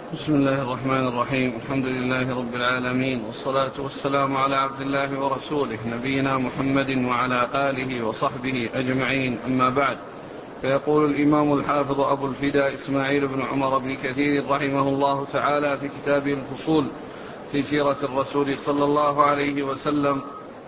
بسم الله الرحمن الرحيم. الحمد لله رب العالمين، والصلاة والسلام على عبد الله ورسوله نبينا محمد وعلى آله وصحبه أجمعين، أما بعد. فيقول الإمام الحافظ أبو الفداء إسماعيل بن عمر بن كثير رحمه الله تعالى في كتابه الفصول في سيرة الرسول صلى الله عليه وسلم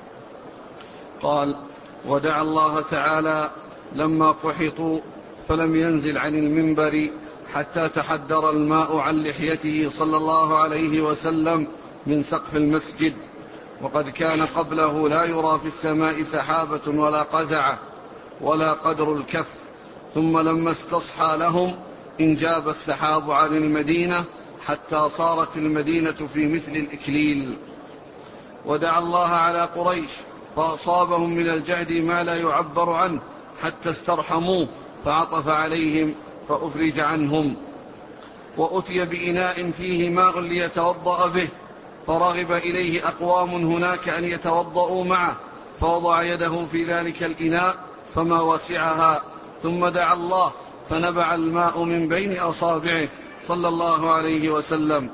قال: ودعا الله تعالى لما قحطوا فلم ينزل عن المنبر حتى تحدر الماء عن لحيته صلى الله عليه وسلم من سقف المسجد، وقد كان قبله لا يرى في السماء سحابة ولا قزعة ولا قدر الكف، ثم لما استصحى لهم انجاب السحاب عن المدينة حتى صارت المدينة في مثل الإكليل. ودعا الله على قريش فأصابهم من الجهد ما لا يعبر عنه حتى استرحموه فعطف عليهم فأفرج عنهم. وأتي بإناء فيه ماء ليتوضأ به، فرغب إليه أقوام هناك أن يتوضأوا معه، فوضع يده في ذلك الإناء فما وسعها، ثم دعا الله فنبع الماء من بين أصابعه صلى الله عليه وسلم.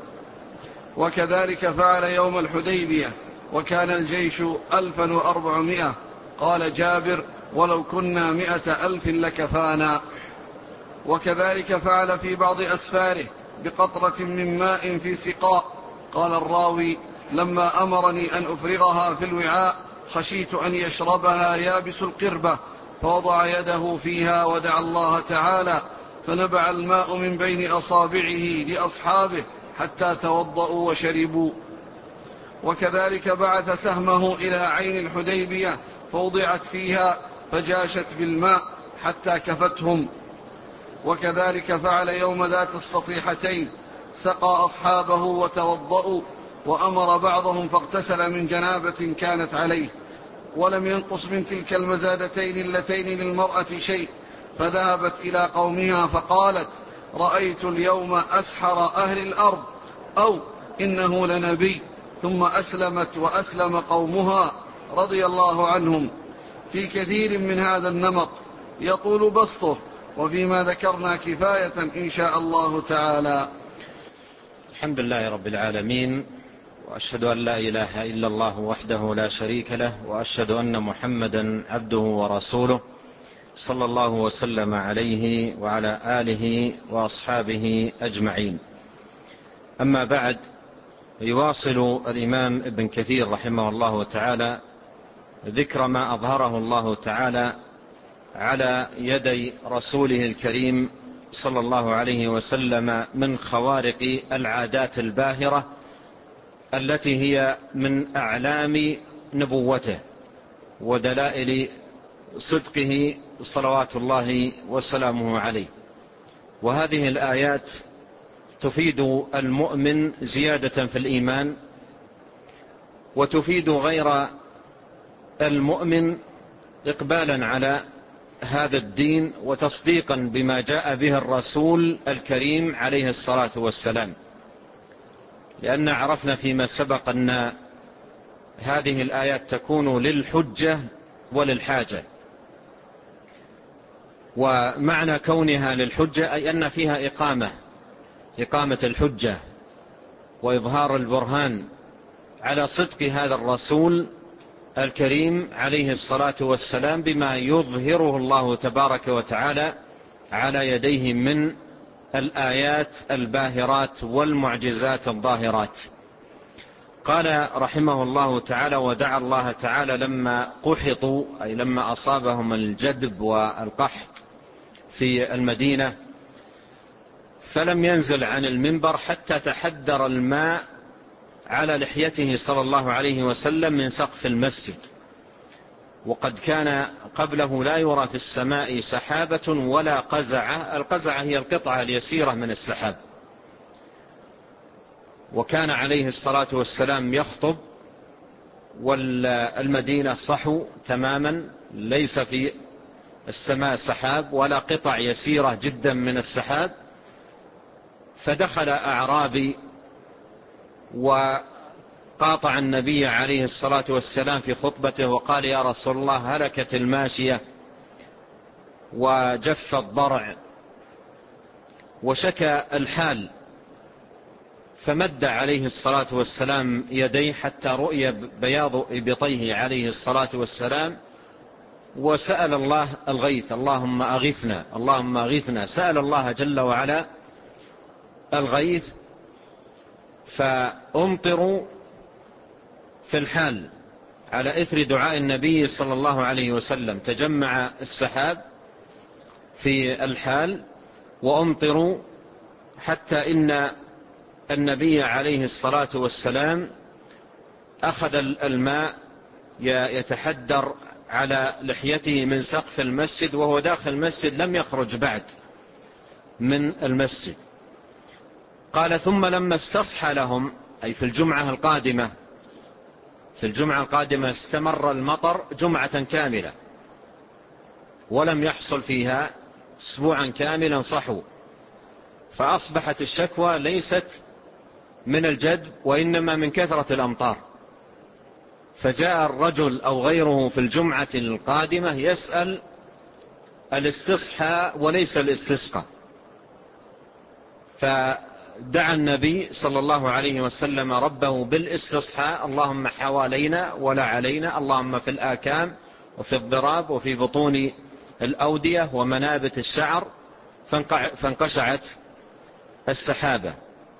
وكذلك فعل يوم الحديبية، وكان الجيش 1400. قال جابر: ولو كنا 100,000 لكفانا. وكذلك فعل في بعض أسفاره بقطرة من ماء في سقاء. قال الراوي: لما أمرني أن أفرغها في الوعاء خشيت أن يشربها يابس القربة، فوضع يده فيها ودعا الله تعالى فنبع الماء من بين أصابعه لأصحابه حتى توضأوا وشربوا. وكذلك بعث سهمه إلى عين الحديبية فوضعت فيها فجاشت بالماء حتى كفتهم. وكذلك فعل يوم ذات السطيحتين، سقى أصحابه وتوضأوا، وأمر بعضهم فاغتسل من جنابة كانت عليه، ولم ينقص من تلك المزادتين اللتين للمرأة شيء، فذهبت إلى قومها فقالت: رأيت اليوم أسحر أهل الأرض، أو إنه لنبي. ثم أسلمت وأسلم قومها رضي الله عنهم. في كثير من هذا النمط يطول بسطه، وفيما ذكرنا كفاية إن شاء الله تعالى. الحمد لله رب العالمين، وأشهد أن لا إله إلا الله وحده لا شريك له، وأشهد أن محمدا عبده ورسوله صلى الله وسلم عليه وعلى آله وأصحابه أجمعين. أما بعد، يواصل الإمام ابن كثير رحمه الله تعالى ذكر ما أظهره الله تعالى على يدي رسوله الكريم صلى الله عليه وسلم من خوارق العادات الباهرة التي هي من أعلام نبوته ودلائل صدقه صلوات الله وسلامه عليه. وهذه الآيات تفيد المؤمن زيادة في الإيمان، وتفيد غير المؤمن إقبالا على هذا الدين وتصديقا بما جاء به الرسول الكريم عليه الصلاة والسلام، لأن عرفنا فيما سبق أن هذه الآيات تكون للحجة وللحاجة. ومعنى كونها للحجة أي أن فيها إقامة الحجة وإظهار البرهان على صدق هذا الرسول الكريم عليه الصلاة والسلام بما يظهره الله تبارك وتعالى على يديه من الآيات الباهرات والمعجزات الظاهرات. قال رحمه الله تعالى: ودعا الله تعالى لما قحطوا، أي لما أصابهم الجدب والقحط في المدينة، فلم ينزل عن المنبر حتى تحدر الماء على لحيته صلى الله عليه وسلم من سقف المسجد، وقد كان قبله لا يرى في السماء سحابة ولا قزعة. القزعة هي القطعة اليسيرة من السحاب. وكان عليه الصلاة والسلام يخطب والمدينة صحو تماما، ليس في السماء سحاب ولا قطع يسيرة جدا من السحاب. فدخل أعرابي وقاطع النبي عليه الصلاة والسلام في خطبته وقال: يا رسول الله، هلكت الماشية وجف الضرع، وشكى الحال فمد عليه الصلاة والسلام يديه حتى رؤي بياض إبطيه عليه الصلاة والسلام، وسأل الله الغيث، اللهم أغثنا اللهم أغثنا، سأل الله جل وعلا الغيث. فأمطروا في الحال على إثر دعاء النبي صلى الله عليه وسلم، تجمع السحاب في الحال وأمطروا، حتى إن النبي عليه الصلاة والسلام أخذ الماء يتحدر على لحيته من سقف المسجد وهو داخل المسجد، لم يخرج بعد من المسجد. قال ثم لما استصحى لهم، أي في الجمعة القادمة استمر المطر جمعة كاملة ولم يحصل فيها أسبوعا كاملا صحو، فأصبحت الشكوى ليست من الجدب وإنما من كثرة الأمطار. فجاء الرجل أو غيره في الجمعة القادمة يسأل الاستصحاء وليس الاستسقاء، فدعا النبي صلى الله عليه وسلم ربه بالاستصحاء، اللهم حوالينا ولا علينا، اللهم في الآكام وفي الضراب وفي بطون الأودية ومنابت الشعر، فانقشعت السحابة.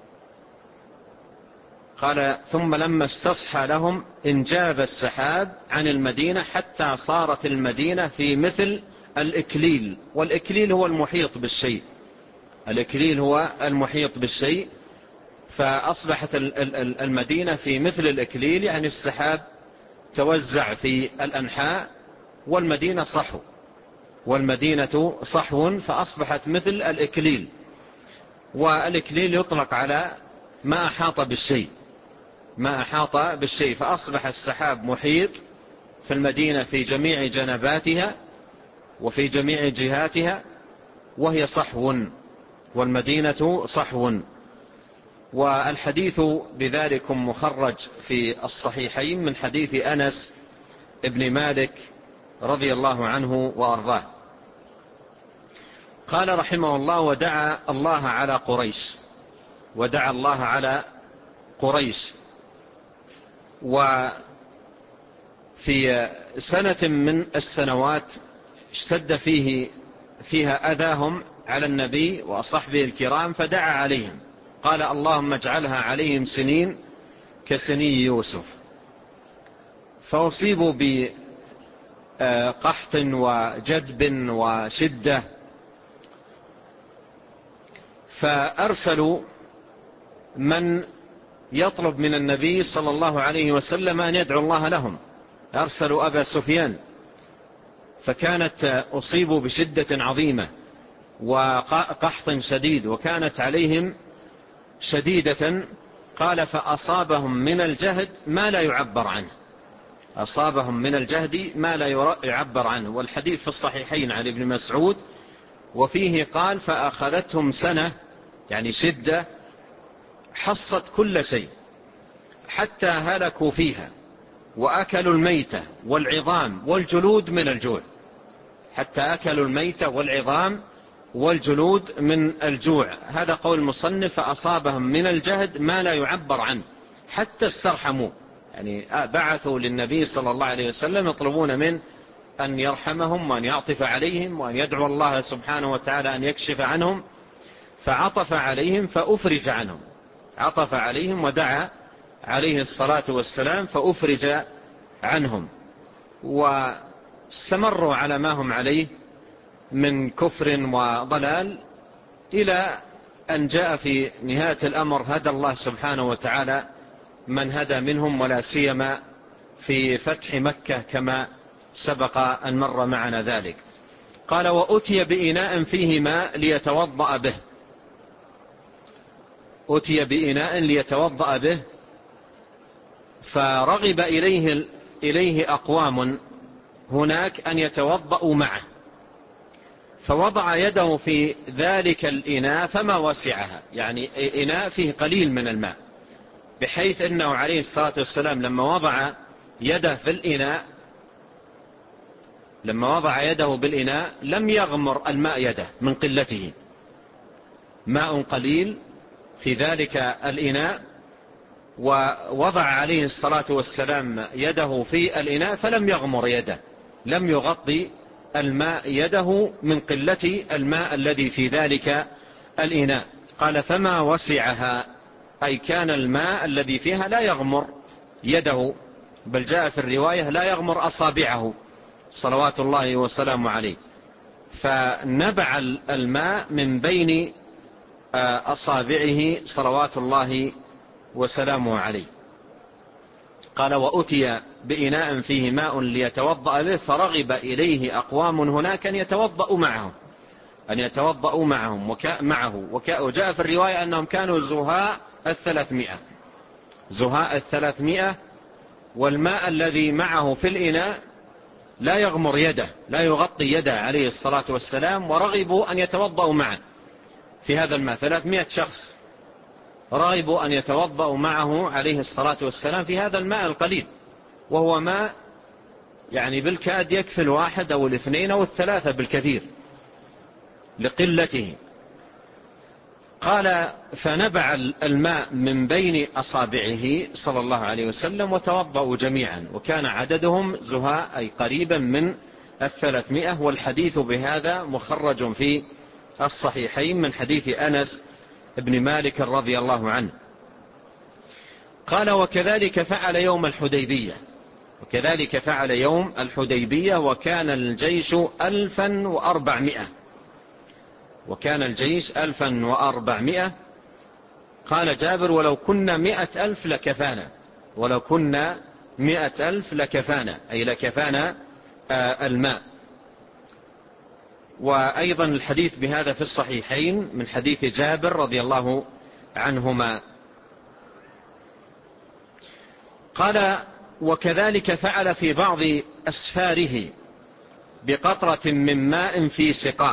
قال ثم لما استصحى لهم انجاب السحاب عن المدينة حتى صارت المدينة في مثل الإكليل، والإكليل هو المحيط بالشيء، الإكليل هو المحيط بالشيء، فأصبحت المدينة في مثل الإكليل، يعني السحاب توزع في الأنحاء والمدينة صحو فأصبحت مثل الإكليل. والإكليل يطلق على ما أحاط بالشيء، فأصبح السحاب محيط في المدينة في جميع جنباتها وفي جميع جهاتها، وهي صحو، والمدينة صحو. والحديث بذلك مخرج في الصحيحين من حديث أنس ابن مالك رضي الله عنه وأرضاه. قال رحمه الله ودعا الله على قريش. وفي سنة من السنوات اشتد فيها أذاهم على النبي وصحبه الكرام، فدعا عليهم قال اللهم اجعلها عليهم سنين كسني يوسف، فأصيبوا بقحط وجدب وشدة، فأرسلوا من يطلب من النبي صلى الله عليه وسلم أن يدعو الله لهم، أرسلوا أبا سفيان، فكانت أصيبوا بشدة عظيمة وقحط شديد وكانت عليهم شديدة. قال فأصابهم من الجهد ما لا يعبر عنه، والحديث في الصحيحين عن ابن مسعود، وفيه قال فأخذتهم سنة، يعني شدة حصت كل شيء حتى هلكوا فيها وأكلوا الميتة والعظام والجلود من الجوع، من الجوع. هذا قول المصنف فأصابهم من الجهد ما لا يعبر عنه حتى استرحموا، يعني بعثوا للنبي صلى الله عليه وسلم يطلبون من أن يرحمهم وأن يعطف عليهم وأن يدعو الله سبحانه وتعالى أن يكشف عنهم، فعطف عليهم فأفرج عنهم، عطف عليهم ودعا عليه الصلاة والسلام فأفرج عنهم، واستمروا على ما هم عليه من كفر وضلال، إلى أن جاء في نهاية الأمر هدى الله سبحانه وتعالى من هدى منهم، ولا سيما في فتح مكة كما سبق أن مر معنا ذلك. قال وأتي بإناء فيه ماء ليتوضأ به، فرغب إليه أقوام هناك أن يتوضأوا معه، فوضع يده في ذلك الإناء فما وسعها، يعني إناء فيه قليل من الماء، بحيث أنه عليه الصلاة والسلام لما وضع يده بالإناء لم يغمر الماء يده من قلته، ماء قليل في ذلك الإناء ووضع عليه الصلاة والسلام يده في الإناء فلم يغمر يده، لم يغطي الماء يده من قلة الماء الذي في ذلك الإناء. قال فما وسعها، أي كان الماء الذي فيها لا يغمر يده، بل جاء في الرواية لا يغمر أصابعه صلوات الله وسلامه عليه، فنبع الماء من بين أصابعه صلوات الله وسلامه عليه. قال وأتي بإناء فيه ماء ليتوضأ به فرغب إليه أقوام هناك أن يتوضأوا معهم وجاء في الرواية أنهم كانوا زهاء 300 والماء الذي معه في الإناء لا يغمر يده، لا يغطي يده عليه الصلاة والسلام، ورغبوا أن يتوضأوا معه في هذا الماء. 300 شخص رغبوا أن يتوضأوا معه عليه الصلاة والسلام في هذا الماء القليل، وهو ماء يعني بالكاد يكفي الواحد أو الاثنين أو الثلاثة بالكثير لقلته. قال فنبع الماء من بين أصابعه صلى الله عليه وسلم وتوضأوا جميعا، وكان عددهم زهاء أي قريبا من 300. والحديث بهذا مخرج في الصحيحين من حديث أنس بن مالك رضي الله عنه. قال وكذلك فعل يوم الحديبية وكان الجيش 1400. قال جابر ولو كنا 100,000 لكفانا، أي لكفانا الماء. وأيضا الحديث بهذا في الصحيحين من حديث جابر رضي الله عنهما. قال وكذلك فعل في بعض أسفاره بقطرة من ماء في سقاء.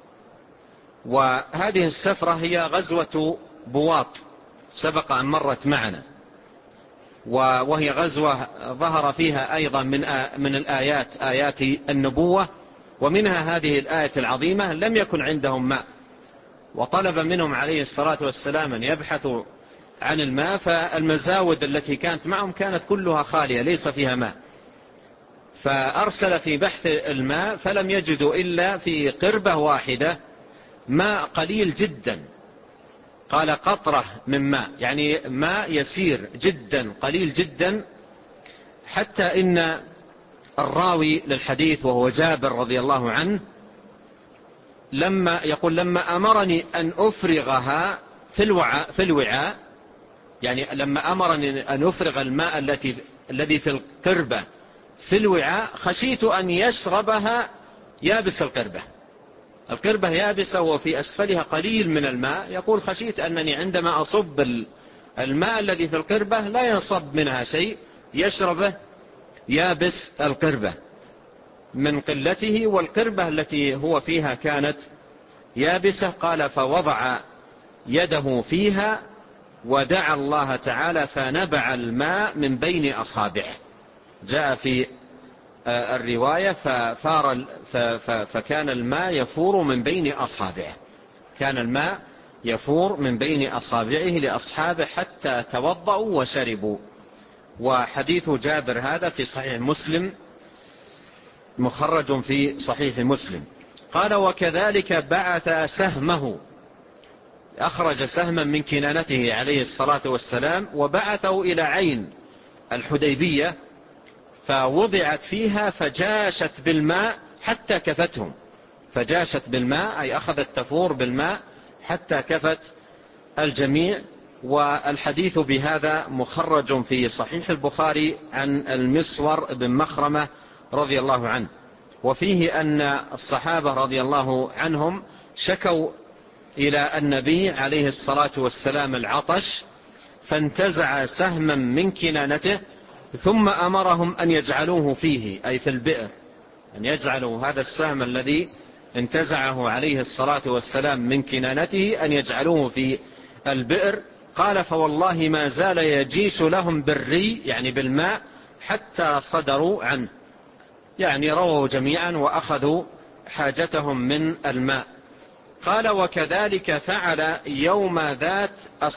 وهذه السفرة هي غزوة بواط، سبق أن مرت معنا، وهي غزوة ظهر فيها أيضا من الآيات آيات النبوة، ومنها هذه الآية العظيمة. لم يكن عندهم ماء، وطلب منهم عليه الصلاة والسلام أن يبحثوا عن الماء، فالمزاود التي كانت معهم كانت كلها خالية ليس فيها ماء، فأرسل في بحث الماء فلم يجدوا إلا في قربة واحدة ماء قليل جدا. قال قطرة من ماء، يعني ماء يسير جدا قليل جدا، حتى إن الراوي للحديث وهو جابر رضي الله عنه لما أمرني أن أفرغها في الوعاء، يعني لما أمرني أن أفرغ الماء الذي في القربة في الوعاء خشيت أن يشربها يابس القربة يابسة وفي أسفلها قليل من الماء. يقول خشيت أنني عندما أصب الماء الذي في القربة لا ينصب منها شيء، يشربه يابس القربة من قلته، والقربة التي هو فيها كانت يابسة. قال فوضع يده فيها ودعا الله تعالى فنبع الماء من بين أصابعه. جاء في الرواية فكان الماء يفور من بين أصابعه، كان الماء يفور من بين أصابعه لأصحابه حتى توضأوا وشربوا. وحديث جابر هذا في صحيح مسلم، مخرج في صحيح مسلم. قال وكذلك بعث سهمه، أخرج سهما من كنانته عليه الصلاة والسلام وبعثه إلى عين الحديبية، فوضعت فيها فجاشت بالماء حتى كفتهم. فجاشت بالماء أي أخذت تفور بالماء حتى كفت الجميع. والحديث بهذا مخرج في صحيح البخاري عن المسور بن مخرمة رضي الله عنه، وفيه أن الصحابة رضي الله عنهم شكوا إلى النبي عليه الصلاة والسلام العطش، فانتزع سهما من كنانته ثم أمرهم أن يجعلوه فيه أي في البئر، أن يجعلوا هذا السهم الذي انتزعه عليه الصلاة والسلام من كنانته أن يجعلوه في البئر. قال فوالله ما زال يجيش لهم بالري يعني بالماء حتى صدروا عنه، يعني رووا جميعا وأخذوا حاجتهم من الماء. قال وكذلك فعل يوم ذات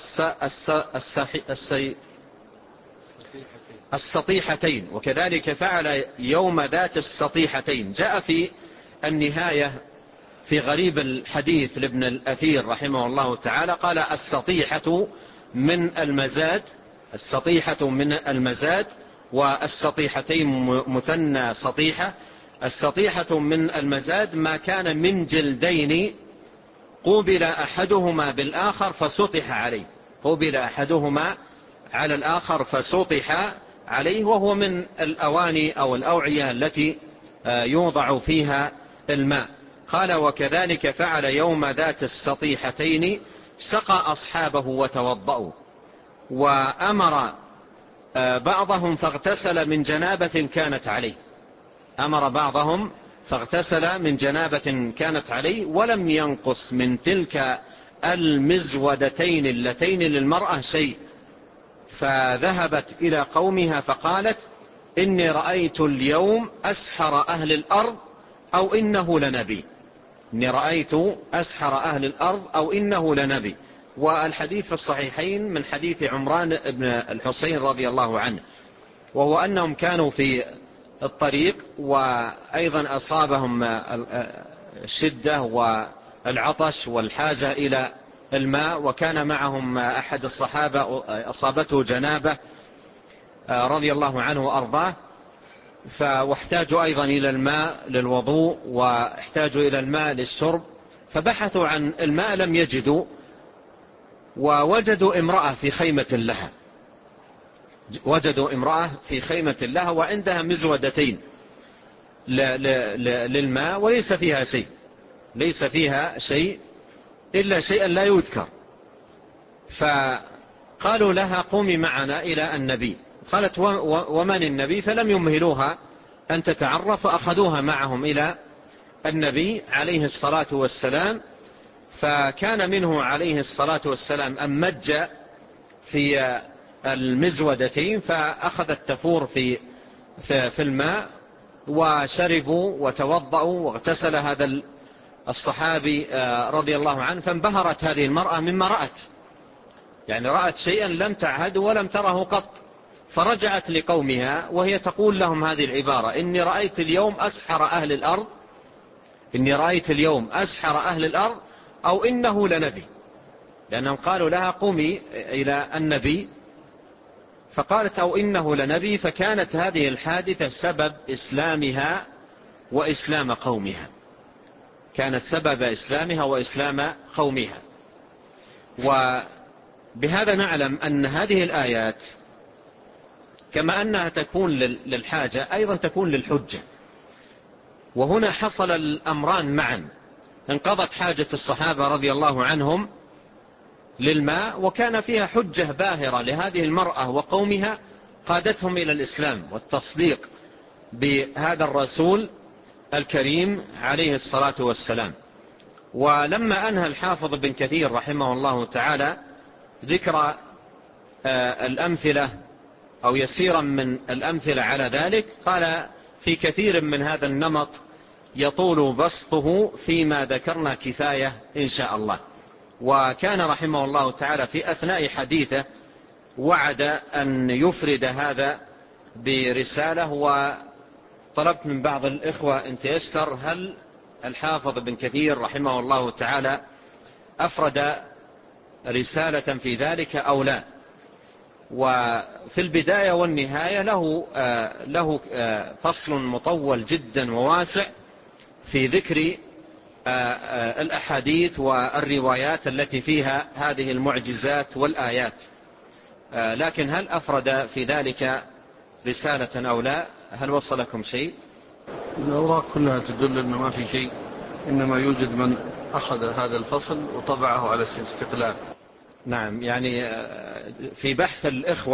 السطيحتين. وكذلك فعل يوم ذات السطيحتين. جاء في النهاية في غريب الحديث لابن الأثير رحمه الله تعالى قال السطيحة من المزاد، السطيحة من المزاد، والسطيحتين مثنى سطيحة. السطيحة من المزاد ما كان من جلدين قوبل أحدهما بالآخر فسطح عليه، قوبل أحدهما على الآخر فسطح عليه، وهو من الأواني أو الأوعية التي يوضع فيها الماء. قال وكذلك فعل يوم ذات السطيحتين سقى أصحابه وتوضأوا، وأمر بعضهم فاغتسل من جنابة كانت عليه، أمر بعضهم فاغتسل من جنابة كانت عليه، ولم ينقص من تلك المزودتين اللتين للمرأة شيء. فذهبت إلى قومها فقالت إني رأيت اليوم أسحر أهل الأرض أو إنه لنبي، إني رأيت أسحر أهل الأرض أو إنه لنبي. والحديث في الصحيحين من حديث عمران بن الحصين رضي الله عنه، وهو أنهم كانوا في الطريق وأيضا أصابهم الشدة والعطش والحاجة إلى الماء، وكان معهم أحد الصحابة أصابته جنابة رضي الله عنه وأرضاه، واحتاجوا أيضا إلى الماء للوضوء واحتاجوا إلى الماء للشرب، فبحثوا عن الماء لم يجدوا، ووجدوا امرأة في خيمة لها، وجدوا امرأة في خيمة لها وعندها مزودتين للماء وليس فيها شيء، ليس فيها شيء إلا شيئا لا يذكر. فقالوا لها قومي معنا إلى النبي. قالت ومن النبي؟ فلم يمهلوها أن تتعرف، فأخذوها معهم إلى النبي عليه الصلاة والسلام. فكان منه عليه الصلاة والسلام أن مج في المزودتين، فأخذت تفور في الماء، وشربوا وتوضأوا واغتسل هذا الصحابي رضي الله عنه. فانبهرت هذه المرأة مما رأت، يعني رأت شيئا لم تعهد ولم تره قط، فرجعت لقومها وهي تقول لهم هذه العبارة: إني رأيت اليوم أسحر أهل الأرض، إني رأيت اليوم أسحر أهل الأرض أو إنه لنبي، لأنهم قالوا لها قومي إلى النبي، فقالت أو إنه لنبي. فكانت هذه الحادثة سبب إسلامها وإسلام قومها، كانت سبب إسلامها وإسلام قومها. وبهذا نعلم أن هذه الآيات كما أنها تكون للحاجة أيضا تكون للحجة، وهنا حصل الأمران معا، انقضت حاجة الصحابة رضي الله عنهم للماء، وكان فيها حجة باهرة لهذه المرأة وقومها قادتهم إلى الإسلام والتصديق بهذا الرسول الكريم عليه الصلاة والسلام. ولما أنهى الحافظ بن كثير رحمه الله تعالى ذكر الأمثلة أو يسيرا من الأمثلة على ذلك، قال في كثير من هذا النمط يطول بسطه، فيما ذكرنا كفاية إن شاء الله. وكان رحمه الله تعالى في أثناء حديثه وعد أن يفرد هذا برسالة، وطلبت من بعض الإخوة إن تيسر هل الحافظ بن كثير رحمه الله تعالى أفرد رسالة في ذلك أو لا. وفي البداية والنهاية له فصل مطول جدا وواسع في ذكر الأحاديث والروايات التي فيها هذه المعجزات والآيات، لكن هل أفرد في ذلك رسالة أو لا؟ هل وصلكم شيء؟ الأوراق كلها تدل أنه ما في شيء، إنما يوجد من أخذ هذا الفصل وطبعه على الاستقلال. نعم، يعني في بحث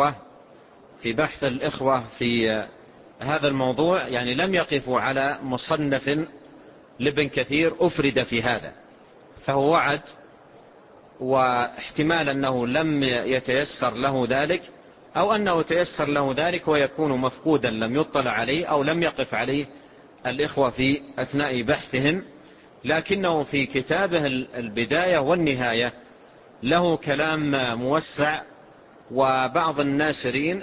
الإخوة في هذا الموضوع يعني لم يقفوا على مصنف لابن كثير أفرد في هذا، فهو وعد، واحتمال أنه لم يتيسر له ذلك، أو أنه تيسر له ذلك ويكون مفقودا لم يطلع عليه أو لم يقف عليه الإخوة في أثناء بحثهم لكنه في كتابه البداية والنهاية له كلام موسع، وبعض الناشرين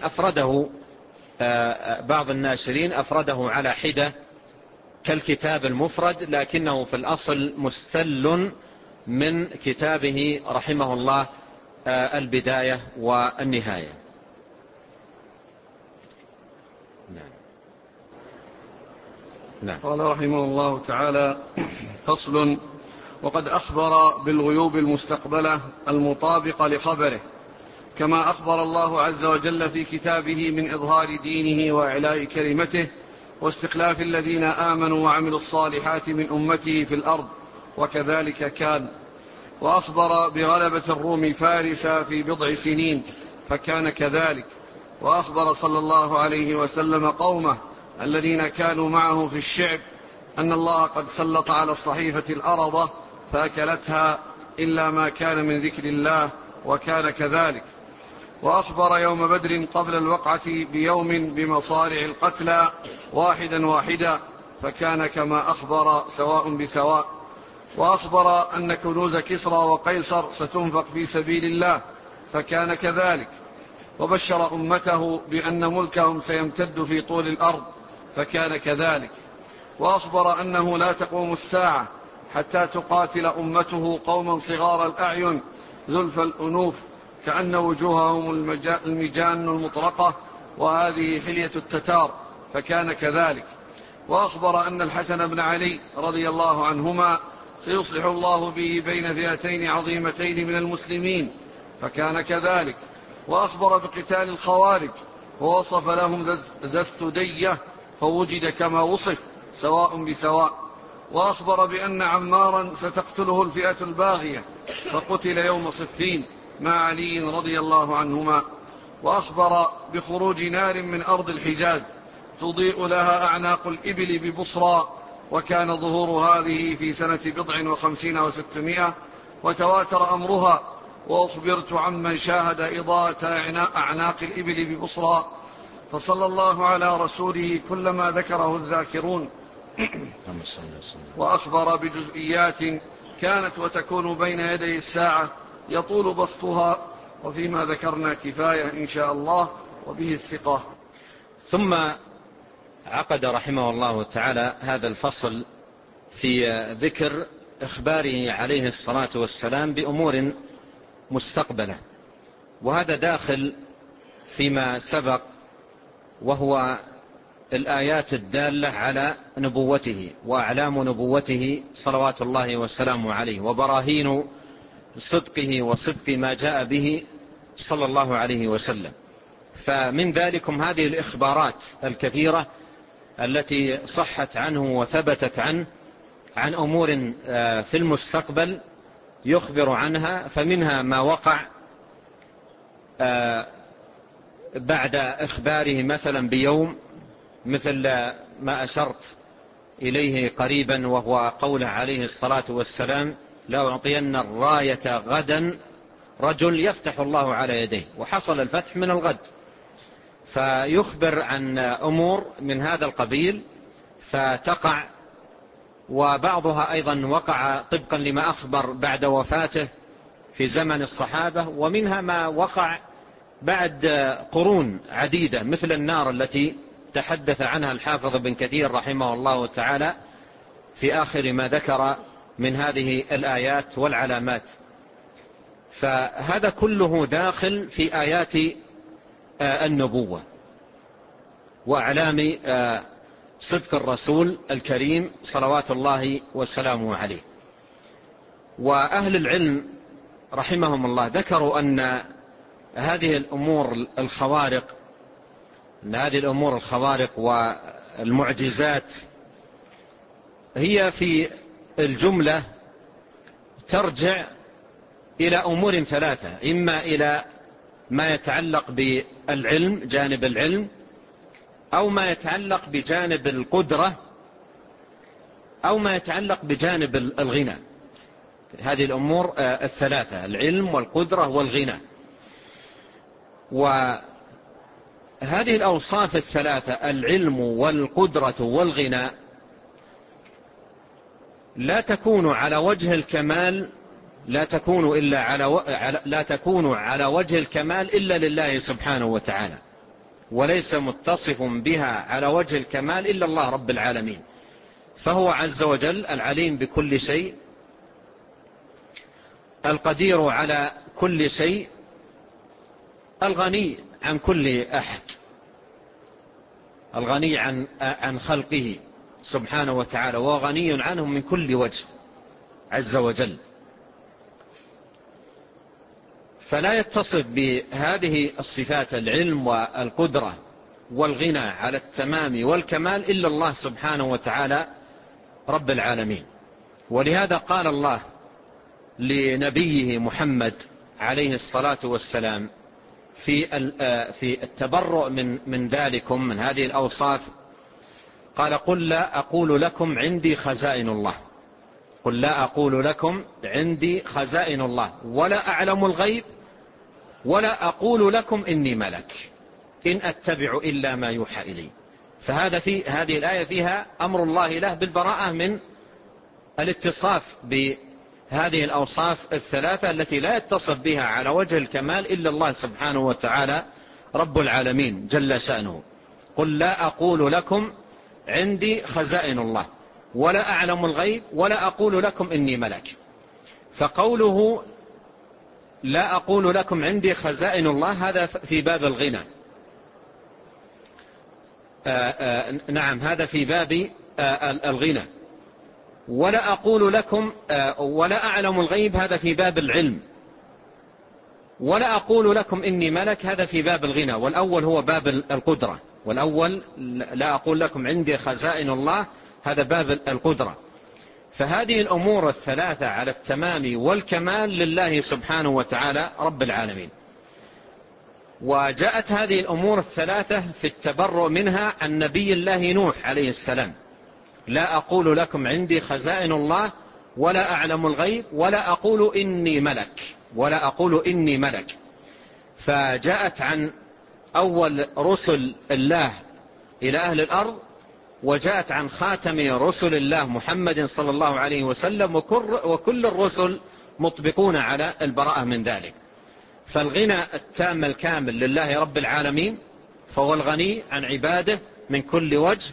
أفرده على حدة كالكتاب المفرد، لكنه في الأصل مستل من كتابه رحمه الله البداية والنهاية. نعم. قال رحمه الله تعالى: فصل: وقد أخبر بالغيوب المستقبلة المطابقة لخبره، كما أخبر الله عز وجل في كتابه من إظهار دينه وإعلاء كلمته واستخلاف الذين آمنوا وعملوا الصالحات من أمته في الأرض، وكذلك كان. وأخبر بغلبة الروم فارس في بضع سنين، فكان كذلك. وأخبر صلى الله عليه وسلم قومه الذين كانوا معه في الشعب أن الله قد سلط على الصحيفة الأرض فأكلتها إلا ما كان من ذكر الله، وكان كذلك. وأخبر يوم بدر قبل الوقعة بيوم بمصارع القتلى واحدا واحدا، فكان كما أخبر سواء بسواء. وأخبر أن كنوز كسرى وقيصر ستنفق في سبيل الله، فكان كذلك. وبشر أمته بأن ملكهم سيمتد في طول الأرض، فكان كذلك. وأخبر أنه لا تقوم الساعة حتى تقاتل أمته قوما صغار الأعين زلف الأنوف كأن وجوههم المجان المطرقة، وهذه حلية التتار، فكان كذلك. وأخبر أن الحسن بن علي رضي الله عنهما سيصلح الله به بين فئتين عظيمتين من المسلمين، فكان كذلك. وأخبر بقتال الخوارج ووصف لهم ذا الثدية فوجد كما وصف سواء بسواء. وأخبر بأن عمارا ستقتله الفئة الباغية، فقتل يوم صفين مع علي رضي الله عنهما. وأخبر بخروج نار من أرض الحجاز تضيء لها أعناق الإبل ببصرى، وكان ظهور هذه في سنة 57 و600، وتواتر أمرها. وأخبرت عمن شاهد إضاءة أعناق الإبل ببصرى، فصلى الله على رسوله كلما ذكره الذاكرون. وأخبر بجزئيات كانت وتكون بين يدي الساعة يطول بسطها، وفيما ذكرنا كفاية إن شاء الله، وبه الثقة. ثم عقد رحمه الله تعالى هذا الفصل في ذكر إخباره عليه الصلاة والسلام بأمور مستقبلة، وهذا داخل فيما سبق، وهو الآيات الدالة على نبوته وأعلام نبوته صلوات الله وسلامه عليه، وبراهين صدقه وصدق ما جاء به صلى الله عليه وسلم. فمن ذلكم هذه الإخبارات الكثيرة التي صحت عنه وثبتت عنه عن أمور في المستقبل يخبر عنها، فمنها ما وقع بعد إخباره مثلا بيوم، مثل ما أشرت إليه قريبا، وهو قوله عليه الصلاة والسلام: لأعطين الراية غدا رجل يفتح الله على يديه، وحصل الفتح من الغد. فيخبر عن أمور من هذا القبيل فتقع، وبعضها أيضا وقع طبقا لما أخبر بعد وفاته في زمن الصحابة، ومنها ما وقع بعد قرون عديدة، مثل النار التي تحدث عنها الحافظ ابن كثير رحمه الله تعالى في آخر ما ذكر من هذه الآيات والعلامات. فهذا كله داخل في آيات النبوة وأعلام صدق الرسول الكريم صلوات الله وسلامه عليه. وأهل العلم رحمهم الله ذكروا أن هذه الأمور الخوارق والمعجزات هي في الجملة ترجع إلى أمور ثلاثة: إما إلى ما يتعلق بالعلم، جانب العلم، أو ما يتعلق بجانب القدرة، أو ما يتعلق بجانب الغنى. هذه الأمور الثلاثة: العلم والقدرة والغنى. وهذه الأوصاف الثلاثة، العلم والقدرة والغنى، لا تكون على وجه الكمال، لا تكون على وجه الكمال إلا لله سبحانه وتعالى، وليس متصف بها على وجه الكمال إلا الله رب العالمين. فهو عز وجل العليم بكل شيء، القدير على كل شيء، الغني عن كل أحد، الغني عن خلقه سبحانه وتعالى، وغني عنهم من كل وجه عز وجل. فلا يتصف بهذه الصفات العلم والقدرة والغنى على التمام والكمال إلا الله سبحانه وتعالى رب العالمين. ولهذا قال الله لنبيه محمد عليه الصلاة والسلام في التبرؤ من ذلكم، من هذه الأوصاف، قال: قل لا أقول لكم عندي خزائن الله، قل لا أقول لكم عندي خزائن الله ولا أعلم الغيب ولا أقول لكم إني ملك إن أتبع إلا ما يوحى إلي. هذه الآية فيها أمر الله له بالبراءة من الاتصاف بهذه الأوصاف الثلاثة التي لا يتصف بها على وجه الكمال إلا الله سبحانه وتعالى رب العالمين جل شأنه. قل لا أقول لكم عندي خزائن الله ولا أعلم الغيب ولا أقول لكم إني ملك. فقوله لا أقول لكم عندي خزائن الله هذا في باب الغنى، نعم هذا في باب الغنى. ولا أقول لكم ولا أعلم الغيب هذا في باب العلم. ولا أقول لكم إني ملك هذا في باب الغنى، والأول هو باب القدرة، والأول لا أقول لكم عندي خزائن الله هذا باب القدرة. فهذه الأمور الثلاثة على التمام والكمال لله سبحانه وتعالى رب العالمين. وجاءت هذه الأمور الثلاثة في التبرؤ منها عن نبي الله نوح عليه السلام: لا أقول لكم عندي خزائن الله ولا أعلم الغيب ولا أقول إني ملك، ولا أقول إني ملك. فجاءت عن أول رسل الله إلى أهل الأرض، وجاءت عن خاتم رسل الله محمد صلى الله عليه وسلم، وكل الرسل مطبقون على البراءة من ذلك. فالغنى التام الكامل لله رب العالمين، فهو الغني عن عباده من كل وجه،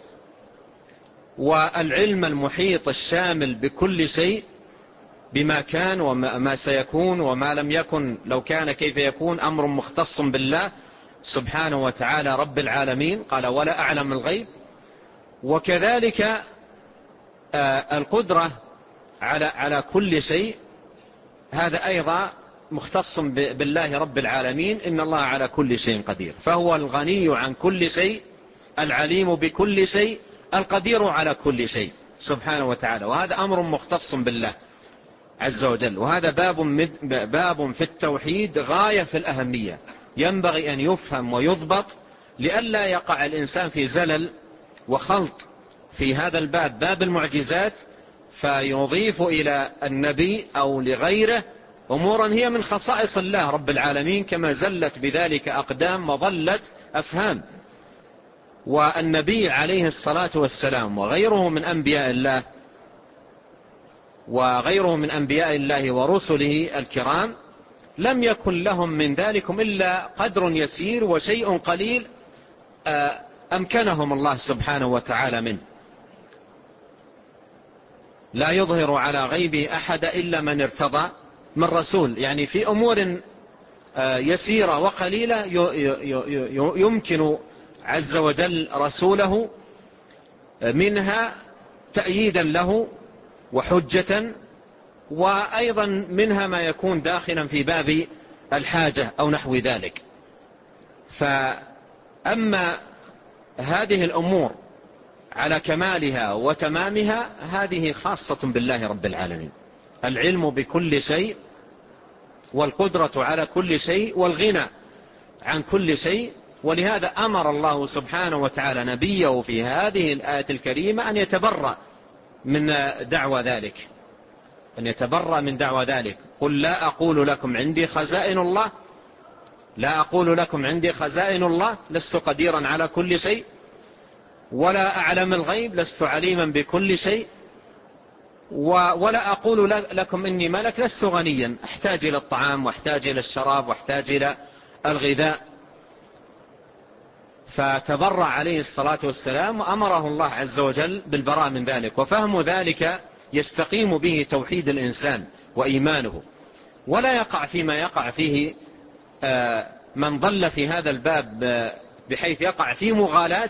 والعلم المحيط الشامل بكل شيء، بما كان وما سيكون وما لم يكن، لو كان كيف يكون، أمر مختص بالله سبحانه وتعالى رب العالمين. قال: ولا أعلم الغيب. وكذلك القدرة على كل شيء، هذا أيضا مختص بالله رب العالمين، إن الله على كل شيء قدير. فهو الغني عن كل شيء، العليم بكل شيء، القدير على كل شيء سبحانه وتعالى، وهذا أمر مختص بالله عز وجل. وهذا باب في التوحيد غاية في الأهمية، ينبغي أن يفهم ويضبط لئلا يقع الإنسان في زلل وخلط في هذا الباب، باب المعجزات، فيضيف إلى النبي أو لغيره أمورا هي من خصائص الله رب العالمين، كما زلت بذلك أقدام وضلت أفهام. والنبي عليه الصلاة والسلام وغيره من أنبياء الله ورسله الكرام لم يكن لهم من ذلكم إلا قدر يسير وشيء قليل أمكنهم الله سبحانه وتعالى منه. لا يظهر على غيبه أحد إلا من ارتضى من رسول، يعني في أمور يسيرة وقليلة يمكن عز وجل رسوله منها تأييدا له وحجة، وأيضا منها ما يكون داخلا في باب الحاجة أو نحو ذلك. فأما هذه الأمور على كمالها وتمامها هذه خاصة بالله رب العالمين، العلم بكل شيء، والقدرة على كل شيء، والغنى عن كل شيء. ولهذا أمر الله سبحانه وتعالى نبيه في هذه الآية الكريمة أن يتبرأ من دعوى ذلك، أن يتبرأ من دعوى ذلك. قل لا أقول لكم عندي خزائن الله، لا أقول لكم عندي خزائن الله، لست قديرا على كل شيء، ولا أعلم الغيب، لست عليما بكل شيء، ولا أقول لكم إني ملك، لست غنيا، أحتاج إلى الطعام واحتاج إلى الشراب واحتاج إلى الغذاء. فتبرع عليه الصلاة والسلام وأمره الله عز وجل بالبراء من ذلك، وفهم ذلك يستقيم به توحيد الإنسان وإيمانه، ولا يقع فيما يقع فيه من ضل في هذا الباب بحيث يقع في مغالاة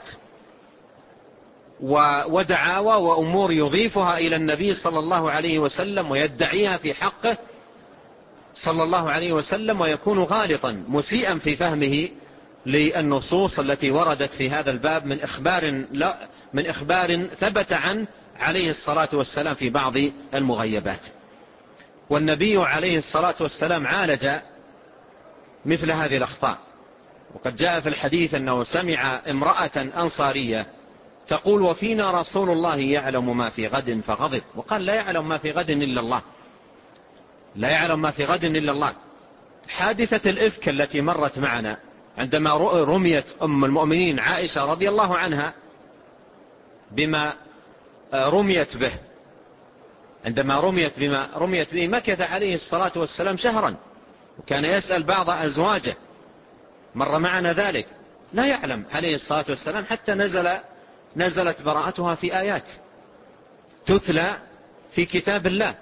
ودعاوى وأمور يضيفها إلى النبي صلى الله عليه وسلم ويدعيها في حقه صلى الله عليه وسلم، ويكون غالطا مسيئا في فهمه للنصوص التي وردت في هذا الباب من إخبار ثبت عنه عليه الصلاة والسلام في بعض المغيبات. والنبي عليه الصلاة والسلام عالج مثل هذه الأخطاء، وقد جاء في الحديث أنه سمع امرأة أنصارية تقول: وفينا رسول الله يعلم ما في غد، فغضب وقال: لا يعلم ما في غد إلا الله، لا يعلم ما في غد إلا الله. حادثة الإفك التي مرت معنا عندما رميت أم المؤمنين عائشة رضي الله عنها بما رميت به، عندما رميت بما رميت به مكث عليه الصلاة والسلام شهرا، وكان يسأل بعض أزواجه، مر معنا ذلك، لا يعلم عليه الصلاة والسلام حتى نزلت براءتها في آيات تتلى في كتاب الله.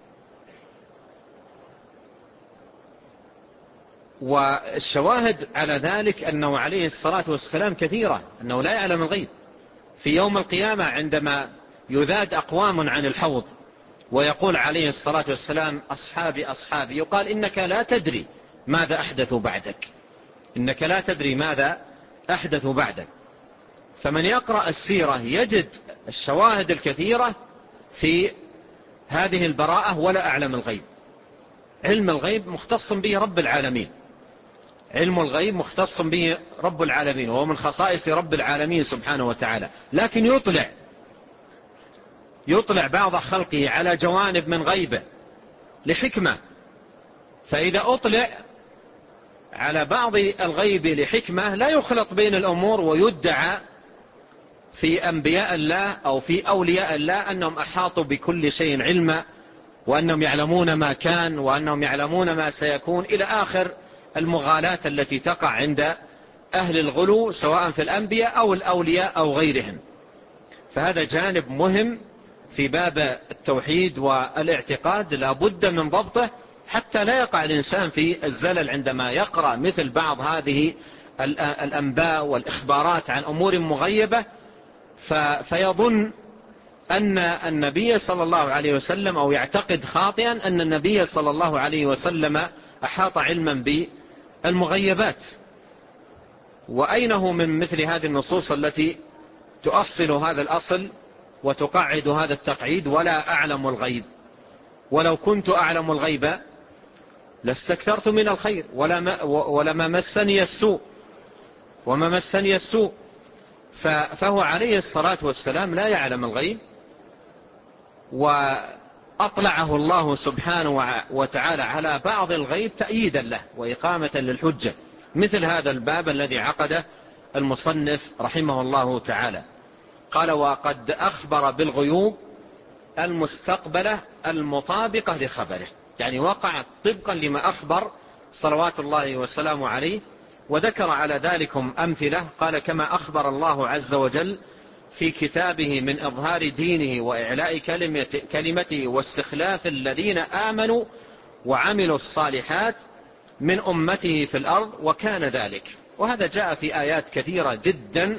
والشواهد على ذلك أنه عليه الصلاة والسلام كثيرة، أنه لا يعلم الغيب. في يوم القيامة عندما يذاد أقوام عن الحوض ويقول عليه الصلاة والسلام: أصحابي أصحابي، يقال: إنك لا تدري ماذا أحدثوا بعدك، إنك لا تدري ماذا أحدثوا بعدك. فمن يقرأ السيرة يجد الشواهد الكثيرة في هذه البراءة. ولا أعلم الغيب، علم الغيب مختص به رب العالمين، علم الغيب مختص به رب العالمين، وهو من خصائص رب العالمين سبحانه وتعالى. لكن يطلع بعض خلقه على جوانب من غيبه لحكمة، فإذا أطلع على بعض الغيب لحكمة لا يخلط بين الأمور ويدعى في أنبياء الله أو في أولياء الله أنهم أحاطوا بكل شيء علما، وأنهم يعلمون ما كان، وأنهم يعلمون ما سيكون، إلى آخر المغالاة التي تقع عند أهل الغلو سواء في الأنبياء أو الأولياء أو غيرهم. فهذا جانب مهم في باب التوحيد والاعتقاد لا بد من ضبطه، حتى لا يقع الإنسان في الزلل عندما يقرأ مثل بعض هذه الأنباء والإخبارات عن أمور مغيبة، فيظن أن النبي صلى الله عليه وسلم، أو يعتقد خاطئا أن النبي صلى الله عليه وسلم أحاط علما بالمغيبات. وأينه من مثل هذه النصوص التي تؤصل هذا الأصل وتقعد هذا التقعيد: ولا أعلم الغيب، ولو كنت أعلم الغيب لاستكثرت من الخير ولما مسني السوء وما مسني السوء. فهو عليه الصلاة والسلام لا يعلم الغيب، وأطلعه الله سبحانه وتعالى على بعض الغيب تأييدا له وإقامة للحجة، مثل هذا الباب الذي عقده المصنف رحمه الله تعالى. قال: وقد أخبر بالغيوب المستقبلة المطابقة لخبره، يعني وقعت طبقا لما أخبر صلوات الله وسلامه عليه. وذكر على ذلكم أمثلة، قال: كما أخبر الله عز وجل في كتابه من إظهار دينه وإعلاء كلمته واستخلاف الذين آمنوا وعملوا الصالحات من أمته في الأرض وكان ذلك. وهذا جاء في آيات كثيرة جدا،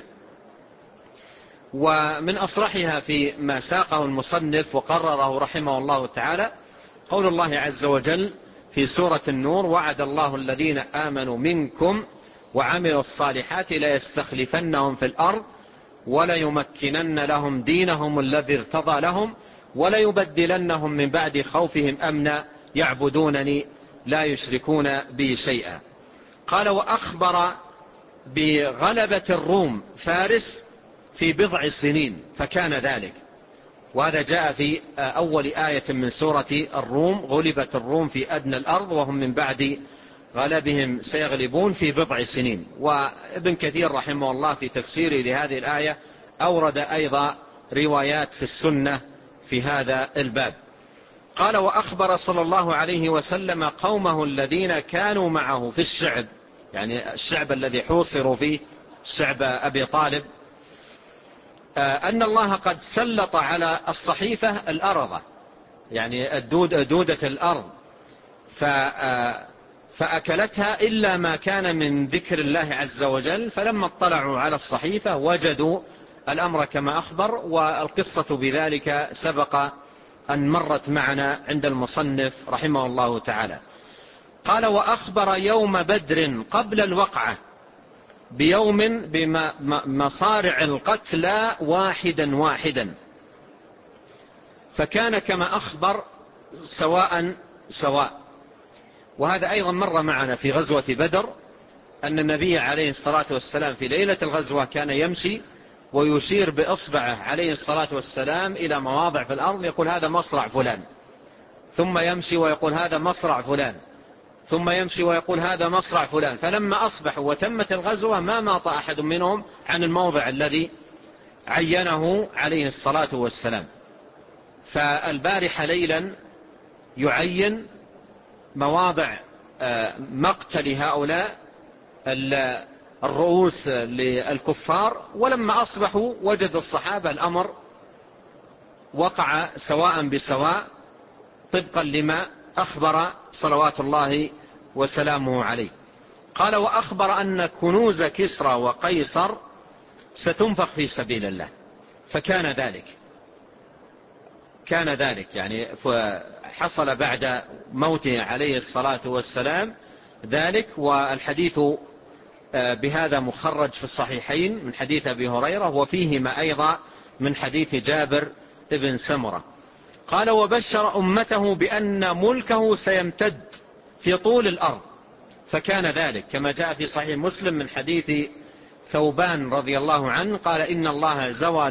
ومن أصرحها في ما ساقه المصنف وقرره رحمه الله تعالى قول الله عز وجل في سورة النور: وعد الله الذين آمنوا منكم وعملوا الصالحات ليستخلفنهم في الأرض وليمكنن لهم دينهم الذي ارتضى لهم وليبدلنهم من بعد خوفهم أمنا يعبدونني لا يشركون بي شيئا. قال: وأخبر بغلبة الروم فارس في بضع سنين فكان ذلك. وهذا جاء في أول آية من سورة الروم: غلبت الروم في أدنى الأرض وهم من بعد غلبهم سيغلبون في بضع سنين. وابن كثير رحمه الله في تفسيره لهذه الآية أورد أيضا روايات في السنة في هذا الباب. قال: وأخبر صلى الله عليه وسلم قومه الذين كانوا معه في الشعب، يعني الشعب الذي حوصروا فيه، شعب أبي طالب، أن الله قد سلط على الصحيفة الأرض، يعني دودة الأرض، فأكلتها إلا ما كان من ذكر الله عز وجل. فلما اطلعوا على الصحيفة وجدوا الأمر كما أخبر، والقصة بذلك سبق أن مرت معنا عند المصنف رحمه الله تعالى. قال: وأخبر يوم بدر قبل الوقعة بيوم بمصارع القتلى واحدا واحدا، فكان كما أخبر سواء سواء. وهذا أيضا مر معنا في غزوة بدر، أن النبي عليه الصلاة والسلام في ليلة الغزوة كان يمشي ويشير بإصبعه عليه الصلاة والسلام إلى مواضع في الأرض، يقول: هذا مصرع فلان، ثم يمشي ويقول: هذا مصرع فلان، ثم يمشي ويقول: هذا مصرع فلان. فلما أصبحوا وتمت الغزوة ما ماط أحد منهم عن الموضع الذي عينه عليه الصلاة والسلام. فالبارحة ليلا يعين مواضع مقتل هؤلاء الرؤوس للكفار، ولما أصبحوا وجد الصحابة الأمر وقع سواء بسواء طبقا لما أخبر صلوات الله وسلامه عليه. قال: وأخبر أن كنوز كسرى وقيصر ستنفق في سبيل الله، فكان ذلك. كان ذلك يعني حصل بعد موته عليه الصلاة والسلام ذلك. والحديث بهذا مخرج في الصحيحين من حديث أبي هريرة، وفيهما أيضا من حديث جابر بن سمرة. قال: وبشر أمته بأن ملكه سيمتد في طول الأرض، فكان ذلك كما جاء في صحيح مسلم من حديث ثوبان رضي الله عنه قال: إن الله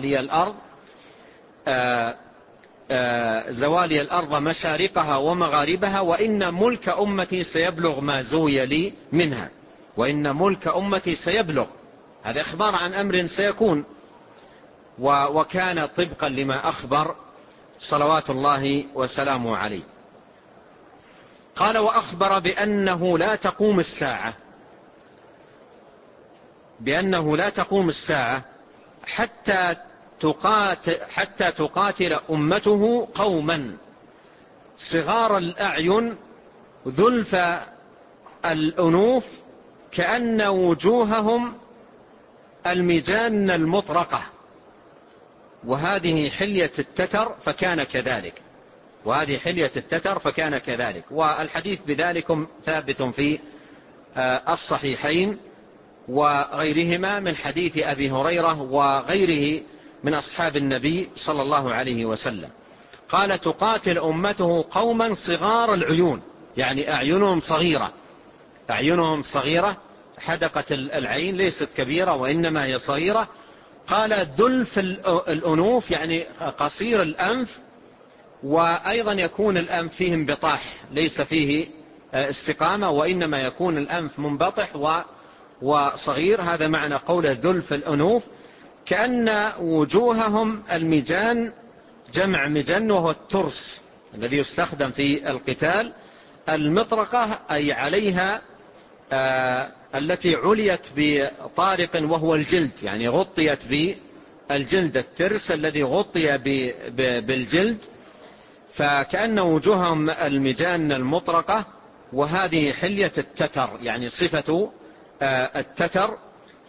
زوالي الأرض مشارقها ومغاربها، وإن ملك أمتي سيبلغ ما زوي لي منها. وإن ملك أمتي سيبلغ، هذا إخبار عن أمر سيكون، وكان طبقا لما أخبر صلوات الله وسلامه عليه. قال: وأخبر بأنه لا تقوم الساعة حتى تقاتل أمته قوما صغار الأعين ذلف الأنوف كأن وجوههم المجان المطرقة، وهذه حلية التتر فكان كذلك. والحديث بذلكم ثابت في الصحيحين وغيرهما من حديث أبي هريرة وغيره من أصحاب النبي صلى الله عليه وسلم. قال: تقاتل أمته قوما صغار العيون، يعني أعينهم صغيرة، حدقة العين ليست كبيرة وإنما هي صغيرة. قال: دلف الأنوف، يعني قصير الأنف، وأيضا يكون الأنف فيه انبطاح ليس فيه استقامة، وإنما يكون الأنف منبطح وصغير. هذا معنى قوله دلف الأنوف، كأن وجوههم المجان، جمع مجن وهو الترس الذي يستخدم في القتال. المطرقة أي عليها التي عليت بطارق وهو الجلد، يعني غطيت بالجلد، الترس الذي غطي بالجلد، فكأن وجوههم المجان المطرقة. وهذه حلية التتر، يعني صفة التتر،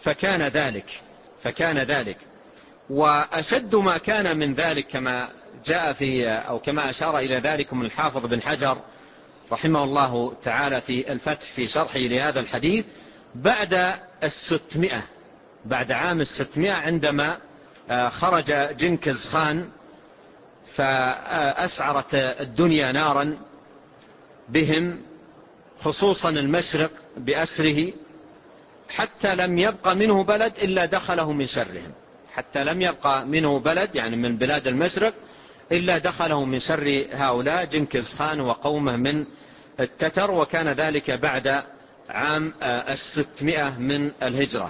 فكان ذلك. وأشد ما كان من ذلك كما جاء كما أشار إلى ذلك من الحافظ بن حجر رحمه الله تعالى في الفتح في شرحه لهذا الحديث، بعد عام 600 عندما خرج جنكز خان فأسعرت الدنيا نارا بهم، خصوصا المشرق بأسره، حتى لم يبقى منه بلد إلا دخله من شرهم، حتى لم يبقى منه بلد يعني من بلاد المشرق إلا دخله من شر هؤلاء جنكز خان وقومه من التتر. وكان ذلك بعد عام 600 من الهجرة.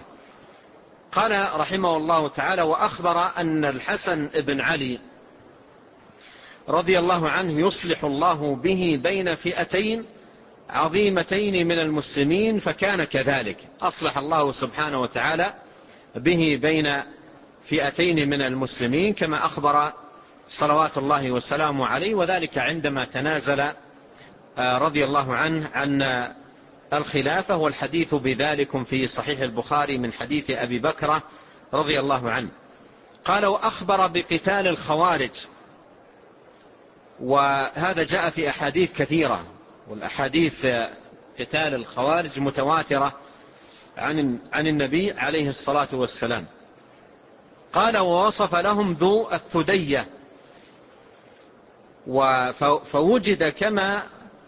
قال رحمه الله تعالى: وأخبر أن الحسن بن علي رضي الله عنه يصلح الله به بين فئتين عظيمتين من المسلمين، فكان كذلك، أصلح الله سبحانه وتعالى به بين فئتين من المسلمين كما أخبر صلوات الله وسلامه عليه، وذلك عندما تنازل رضي الله عنه عن الخلافة، والحديث بذلك في صحيح البخاري من حديث أبي بكر رضي الله عنه. قال: وأخبر بقتال الخوارج، وهذا جاء في أحاديث كثيرة، والأحاديث قتال الخوارج متواترة عن النبي عليه الصلاة والسلام. قال: ووصف لهم ذو الثدية، فوجد كما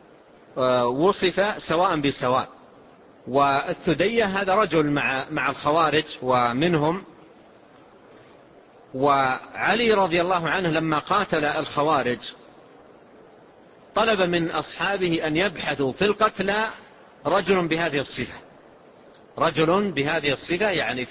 وصف سواء بسواء. والثدية هذا رجل مع الخوارج ومنهم، وعلي رضي الله عنه لما قاتل الخوارج طلب من أصحابه أن يبحثوا في القتلى رجل بهذه الصفة، رجل بهذه الصفة، يعني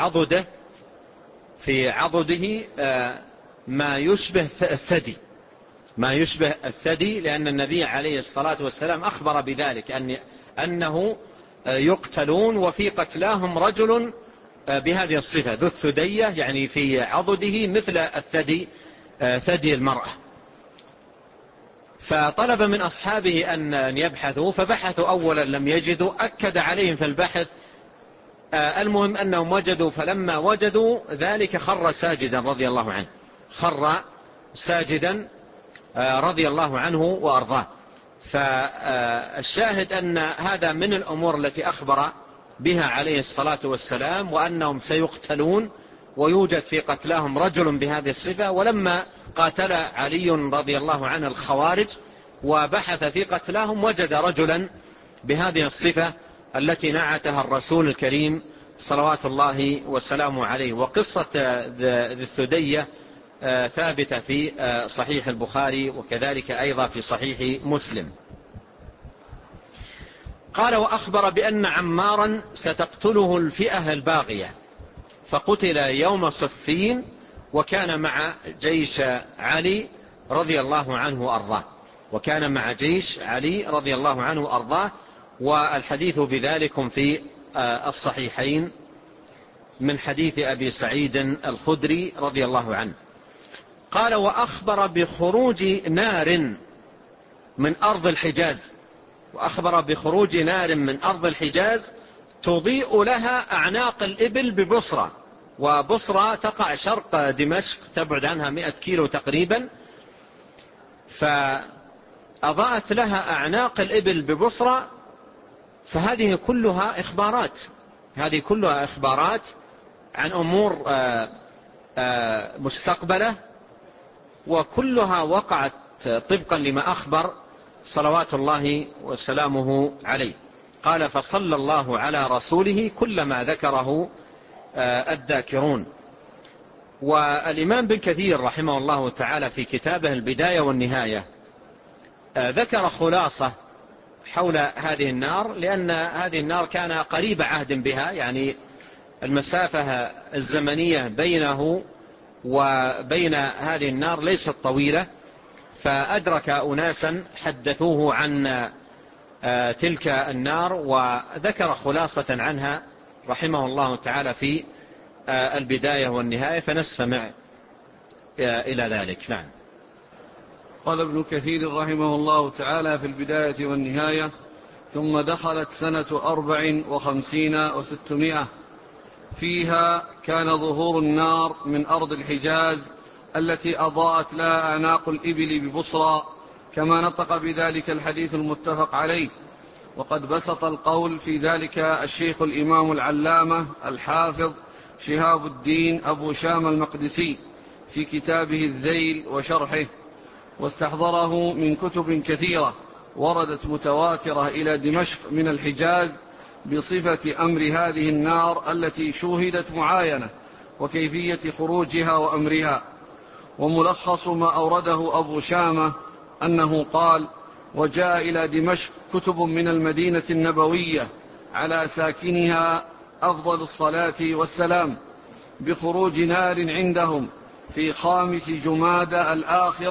في عضده ما يشبه الثدي، ما يشبه الثدي، لأن النبي عليه الصلاة والسلام أخبر بذلك أنه يقتلون وفي قتلاهم رجل بهذه الصفة ذو الثدية، يعني في عضده مثل الثدي، ثدي المرأة. فطلب من أصحابه أن يبحثوا، فبحثوا أولا لم يجدوا، أكد عليهم في البحث، المهم أنهم وجدوا، فلما وجدوا ذلك خر ساجدا رضي الله عنه، خر ساجدا رضي الله عنه وأرضاه. فالشاهد أن هذا من الأمور التي أخبر بها عليه الصلاة والسلام، وأنهم سيقتلون ويوجد في قتلاهم رجل بهذه الصفة. ولما قاتل علي رضي الله عنه الخوارج وبحث في قتلاهم وجد رجلا بهذه الصفة التي نعتها الرسول الكريم صلوات الله وسلامه عليه. وقصة ذي الثدية ثابتة في صحيح البخاري، وكذلك أيضا في صحيح مسلم. قال: وأخبر بأن عمارا ستقتله الفئة الباغية، فقتل يوم صفين، وكان مع جيش علي رضي الله عنه وأرضاه، وكان مع جيش علي رضي الله عنه وأرضاه. والحديث بذلك في الصحيحين من حديث أبي سعيد الخدري رضي الله عنه. قال: وأخبر بخروج نار من أرض الحجاز، وأخبر بخروج نار من أرض الحجاز تضيء لها أعناق الإبل ببصرة، وبصرة تقع شرق دمشق، تبعد عنها 100 كيلو تقريبا، فأضاءت لها أعناق الإبل ببصرة. فهذه كلها إخبارات، هذه كلها إخبارات عن أمور مستقبلة، وكلها وقعت طبقا لما أخبر صلوات الله وسلامه عليه. قال: فصلى الله على رسوله كلما ذكره الذاكرون. والإمام بن كثير رحمه الله تعالى في كتابه البداية والنهاية ذكر خلاصة حول هذه النار، لأن هذه النار كان قريب عهد بها، يعني المسافة الزمنية بينه وبين هذه النار ليست طويلة، فأدرك أناسا حدثوه عن تلك النار، وذكر خلاصة عنها رحمه الله تعالى في البداية والنهاية، فنستمع إلى ذلك. نعم. قال ابن كثير رحمه الله تعالى في البداية والنهاية: ثم دخلت سنة 54 و600، فيها كان ظهور النار من أرض الحجاز التي أضاءت لها أعناق الإبل ببصرى، كما نطق بذلك الحديث المتفق عليه. وقد بسط القول في ذلك الشيخ الإمام العلامة الحافظ شهاب الدين أبو شام المقدسي في كتابه الذيل وشرحه، واستحضره من كتب كثيرة وردت متواترة إلى دمشق من الحجاز بصفة أمر هذه النار التي شوهدت معاينة وكيفية خروجها وأمرها. وملخص ما أورده أبو شامة أنه قال: وجاء إلى دمشق كتب من المدينة النبوية على ساكنها أفضل الصلاة والسلام بخروج نار عندهم في 5 جمادى الآخرة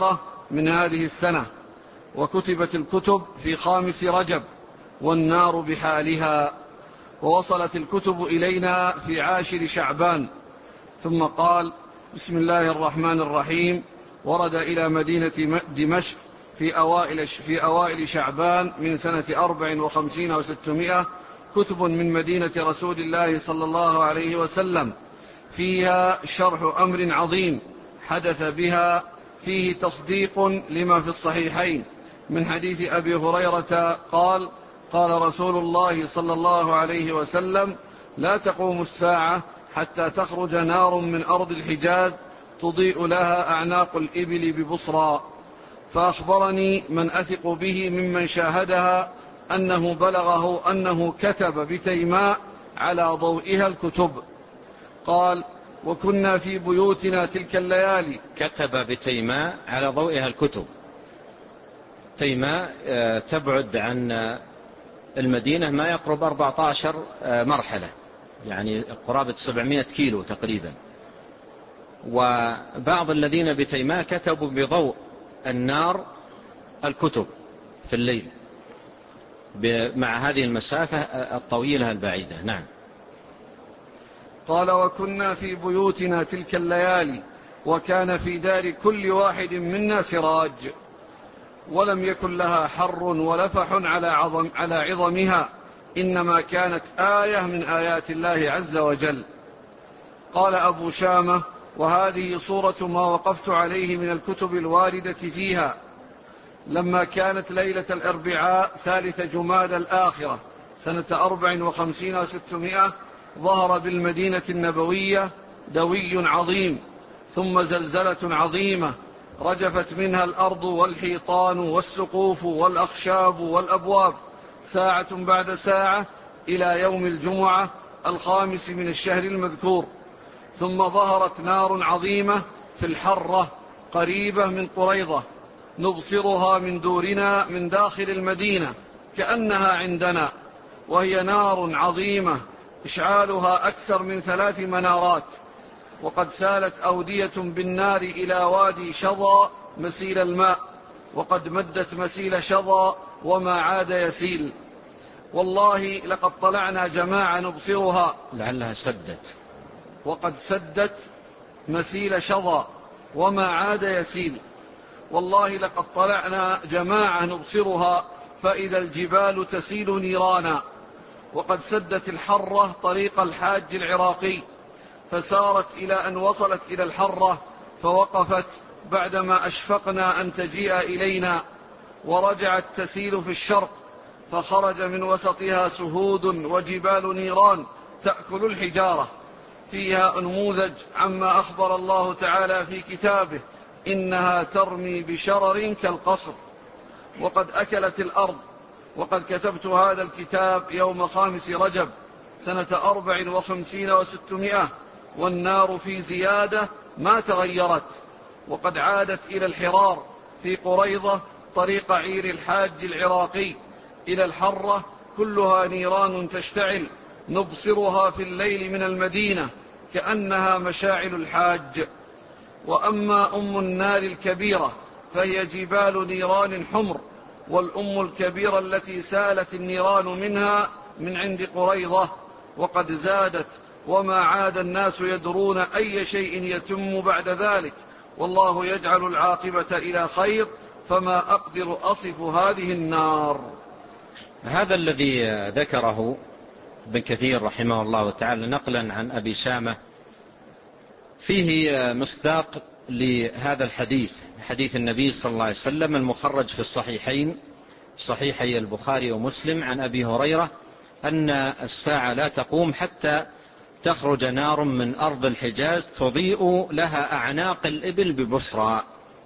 من هذه السنة، وكتبت الكتب في 5 رجب والنار بحالها، ووصلت الكتب إلينا في 10 شعبان. ثم قال: بسم الله الرحمن الرحيم. ورد إلى مدينة دمشق في أوائل شعبان من سنة 54 و600 كتب من مدينة رسول الله صلى الله عليه وسلم، فيها شرح أمر عظيم حدث بها، فيه تصديق لما في الصحيحين من حديث أبي هريرة قال: قال رسول الله صلى الله عليه وسلم: لا تقوم الساعة حتى تخرج نار من أرض الحجاز تضيء لها أعناق الإبل ببصرى. فأخبرني من أثق به ممن شاهدها أنه بلغه أنه كتب بتيماء على ضوئها الكتب. قال: وكنا في بيوتنا تلك الليالي. كتب بتيماء على ضوئها الكتب. تيماء تبعد عن المدينة ما يقرب 14 مرحلة، يعني قرابة 700 كيلو تقريبا. وبعض الذين بتيماء كتبوا بضوء النار الكتب في الليل مع هذه المسافة الطويلة البعيدة. نعم. قال: وكنا في بيوتنا تلك الليالي، وكان في دار كل واحد منا سراج، ولم يكن لها حر ولفح على عظمها، إنما كانت آية من آيات الله عز وجل. قال أبو شامة: وهذه صورة ما وقفت عليه من الكتب الواردة فيها. لما كانت ليلة الأربعاء 3 جماد الآخرة سنة 54 و600 ظهر بالمدينة النبوية دوي عظيم، ثم زلزلة عظيمة رجفت منها الأرض والحيطان والسقوف والأخشاب والأبواب ساعة بعد ساعة إلى يوم الجمعة 5 من الشهر المذكور. ثم ظهرت نار عظيمة في الحرة قريبة من قريضة، نبصرها من دورنا من داخل المدينة كأنها عندنا، وهي نار عظيمة إشعالها أكثر من 3 منارات. وقد سالت أودية بالنار إلى وادي شظى مسيل الماء، وقد مدت مسيل شظى وما عاد يسيل. والله لقد طلعنا جماعة نبصرها، لعلها سدت. وقد سدت مسيل شظى وما عاد يسيل. والله لقد طلعنا جماعة نبصرها فإذا الجبال تسيل نيرانا. وقد سدت الحرة طريق الحاج العراقي، فسارت إلى أن وصلت إلى الحرة، فوقفت بعدما أشفقنا أن تجيء إلينا، ورجعت تسيل في الشرق، فخرج من وسطها سهود وجبال نيران تأكل الحجارة، فيها أنموذج عما أخبر الله تعالى في كتابه: إنها ترمي بشرر كالقصر. وقد أكلت الأرض. وقد كتبت هذا الكتاب يوم 5 رجب سنة 54 و600، والنار في زيادة ما تغيرت. وقد عادت إلى الحرار في قريضة طريق عير الحاج العراقي إلى الحرة، كلها نيران تشتعل نبصرها في الليل من المدينة كأنها مشاعل الحاج. وأما أم النار الكبيرة فهي جبال نيران حمر، والأم الكبيرة التي سالت النيران منها من عند قريضة. وقد زادت، وما عاد الناس يدرون أي شيء يتم بعد ذلك، والله يجعل العاقبة إلى خير، فما أقدر أصف هذه النار. هذا الذي ذكره ابن كثير رحمه الله تعالى نقلا عن أبي شامة فيه مصداق لهذا الحديث، حديث النبي صلى الله عليه وسلم المخرج في الصحيحين، صحيحي البخاري ومسلم، عن أبي هريرة أن الساعة لا تقوم حتى تخرج نار من أرض الحجاز تضيء لها أعناق الإبل ببصرى.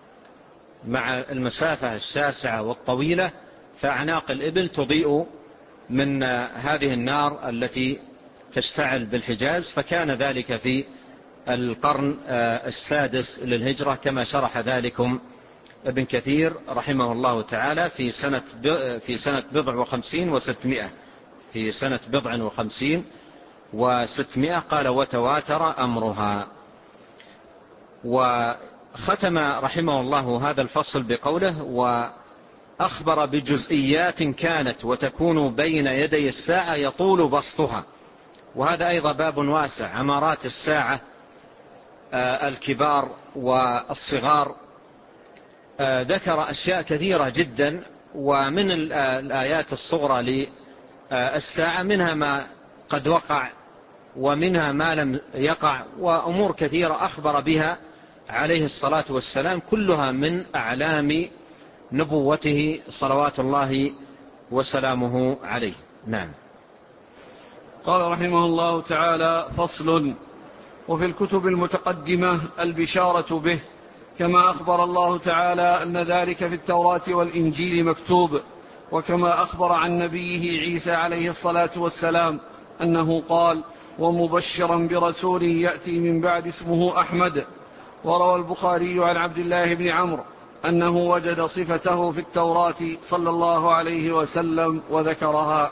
مع المسافة الشاسعة والطويلة فأعناق الإبل تضيء من هذه النار التي تشتعل بالحجاز. فكان ذلك في القرن 6 للهجرة كما شرح ذلكم ابن كثير رحمه الله تعالى في سنة 50 و600، في سنة 50 و600 قال: وتواتر أمرها. ختم رحمه الله هذا الفصل بقوله: وأخبر بجزئيات كانت وتكون بين يدي الساعة يطول بسطها. وهذا أيضا باب واسع، عمارات الساعة الكبار والصغار. ذكر أشياء كثيرة جدا، ومن الآيات الصغرى للساعة منها ما قد وقع ومنها ما لم يقع، وأمور كثيرة أخبر بها عليه الصلاة والسلام، كلها من أعلام نبوته صلوات الله وسلامه عليه. نعم. قال رحمه الله تعالى: فصل. وفي الكتب المتقدمة البشارة به، كما أخبر الله تعالى أن ذلك في التوراة والإنجيل مكتوب، وكما أخبر عن نبيه عيسى عليه الصلاة والسلام أنه قال: ومبشرا برسول يأتي من بعد اسمه أحمد. وروى البخاري عن عبد الله بن عمرو أنه وجد صفته في التوراة صلى الله عليه وسلم وذكرها.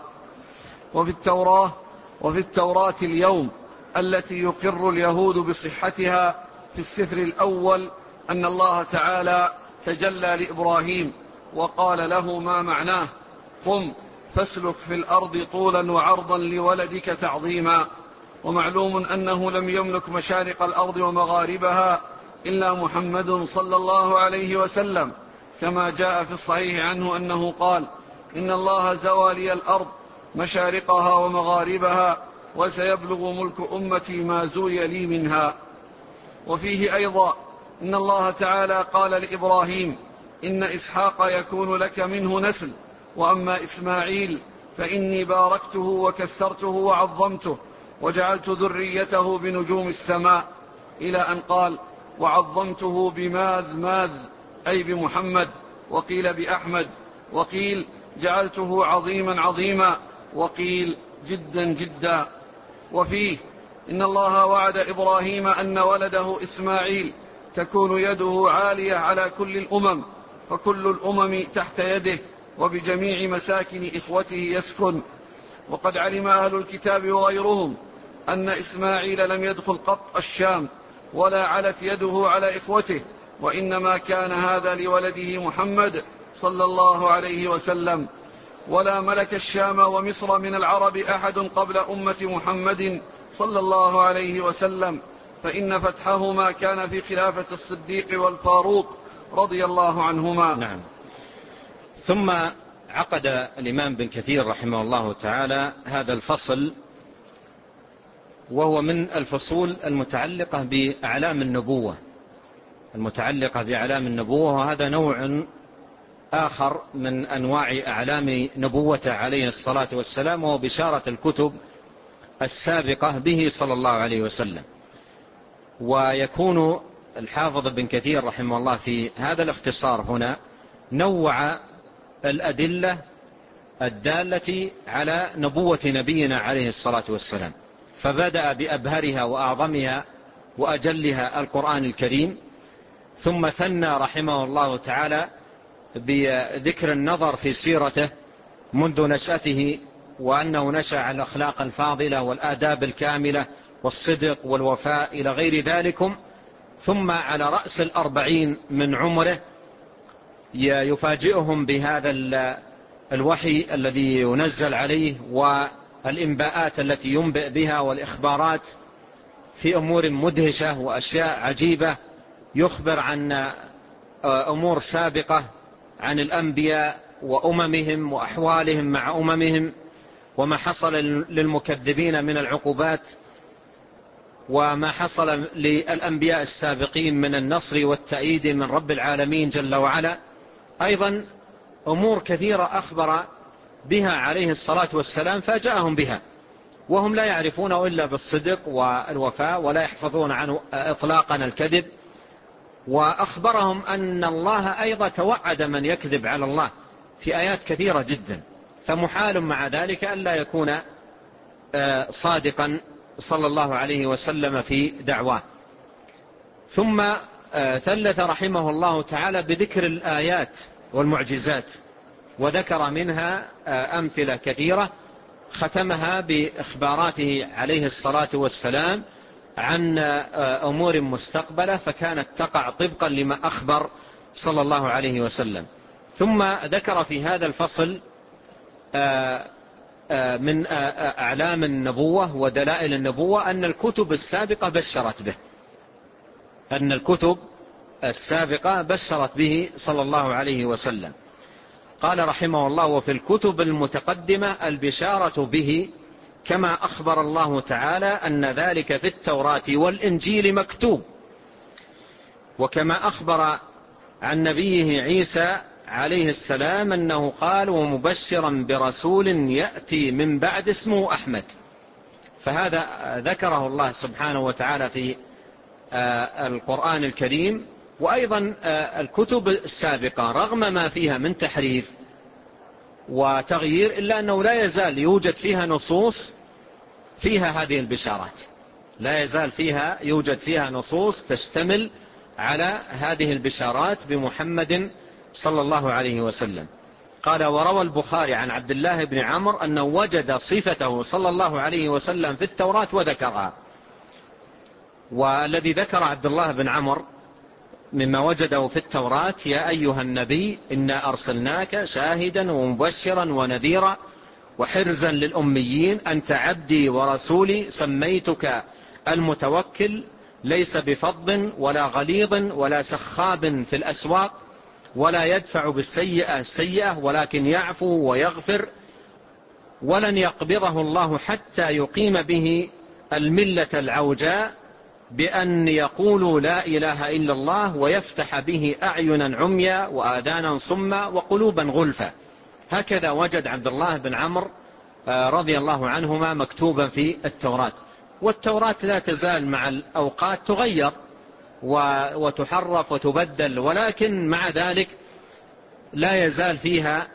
وفي التوراة اليوم التي يقر اليهود بصحتها في السفر الأول أن الله تعالى تجلى لإبراهيم وقال له ما معناه: قم فاسلك في الأرض طولا وعرضا لولدك تعظيما. ومعلوم أنه لم يملك مشارق الأرض ومغاربها إلا محمد صلى الله عليه وسلم، كما جاء في الصحيح عنه أنه قال: إن الله زوى لي الأرض مشارقها ومغاربها، وسيبلغ ملك أمتي ما زوي لي منها. وفيه أيضا إن الله تعالى قال لإبراهيم: إن إسحاق يكون لك منه نسل، وأما إسماعيل فإني باركته وكثرته وعظمته وجعلت ذريته بنجوم السماء، إلى أن قال: وعظمته بماذ أي بمحمد، وقيل بأحمد، وقيل جعلته عظيما عظيما، وقيل جدا جدا. وفيه إن الله وعد إبراهيم أن ولده إسماعيل تكون يده عالية على كل الأمم، فكل الأمم تحت يده، وبجميع مساكن إخوته يسكن. وقد علم أهل الكتاب وغيرهم أن إسماعيل لم يدخل قط الشام، ولا علت يده على إخوته، وإنما كان هذا لولده محمد صلى الله عليه وسلم. ولا ملك الشام ومصر من العرب أحد قبل أمة محمد صلى الله عليه وسلم، فإن فتحهما كان في خلافة الصديق والفاروق رضي الله عنهما. نعم. ثم عقد الإمام بن كثير رحمه الله تعالى هذا الفصل، وهو من الفصول المتعلقة بأعلام النبوة، وهذا نوع آخر من أنواع أعلام نبوته عليه الصلاة والسلام، وهو بشارة الكتب السابقة به صلى الله عليه وسلم. ويكون الحافظ بن كثير رحمه الله في هذا الاختصار هنا نوع الأدلة الدالة على نبوة نبينا عليه الصلاة والسلام، فبدأ بأبهرها وأعظمها وأجلها القرآن الكريم، ثم ثنى رحمه الله تعالى بذكر النظر في سيرته منذ نشأته، وأنه نشأ على الأخلاق الفاضلة والآداب الكاملة والصدق والوفاء إلى غير ذلكم، ثم على رأس 40 من عمره يفاجئهم بهذا الوحي الذي ينزل عليه والإنباءات التي ينبئ بها والإخبارات في أمور مدهشة وأشياء عجيبة، يخبر عن أمور سابقة عن الأنبياء وأممهم وأحوالهم مع أممهم، وما حصل للمكذبين من العقوبات، وما حصل للأنبياء السابقين من النصر والتأييد من رب العالمين جل وعلا. أيضا أمور كثيرة أخبر بها عليه الصلاة والسلام فاجأهم بها، وهم لا يعرفون إلا بالصدق والوفاء، ولا يحفظون عنه إطلاقا الكذب. وأخبرهم أن الله أيضا توعد من يكذب على الله في آيات كثيرة جدا، فمحال مع ذلك أن لا يكون صادقا صلى الله عليه وسلم في دعواه. ثم ثلث رحمه الله تعالى بذكر الآيات والمعجزات، وذكر منها أمثلة كثيرة، ختمها بإخباراته عليه الصلاة والسلام عن أمور مستقبلة، فكانت تقع طبقا لما أخبر صلى الله عليه وسلم. ثم ذكر في هذا الفصل من أعلام النبوة ودلائل النبوة أن الكتب السابقة بشرت به، أن الكتب السابقة بشرت به صلى الله عليه وسلم. قال رحمه الله: وفي الكتب المتقدمة البشارة به، كما أخبر الله تعالى أن ذلك في التوراة والإنجيل مكتوب، وكما أخبر عن نبيه عيسى عليه السلام أنه قال: ومبشرا برسول يأتي من بعد اسمه أحمد. فهذا ذكره الله سبحانه وتعالى في القرآن الكريم. وأيضا الكتب السابقة رغم ما فيها من تحريف وتغيير، إلا أنه لا يزال يوجد فيها نصوص فيها هذه البشارات، لا يزال فيها يوجد فيها نصوص تشتمل على هذه البشارات بمحمد صلى الله عليه وسلم. قال: وروى البخاري عن عبد الله بن عمرو أنه وجد صفته صلى الله عليه وسلم في التوراة وذكرها. والذي ذكر عبد الله بن عمرو مما وجده في التوراة: يا أيها النبي إنا أرسلناك شاهدا ومبشرا ونذيرا وحرزا للأميين، أنت عبدي ورسولي، سميتك المتوكل، ليس بفظ ولا غليظ ولا سخاب في الأسواق، ولا يدفع بالسيئة السيئة، ولكن يعفو ويغفر، ولن يقبضه الله حتى يقيم به الملة العوجاء، بأن يقولوا لا إله إلا الله، ويفتح به أعينا عميا وآذانا صما وقلوبا غلفا. هكذا وجد عبد الله بن عمرو رضي الله عنهما مكتوبا في التوراة. والتوراة لا تزال مع الأوقات تغير وتحرف وتبدل، ولكن مع ذلك لا يزال فيها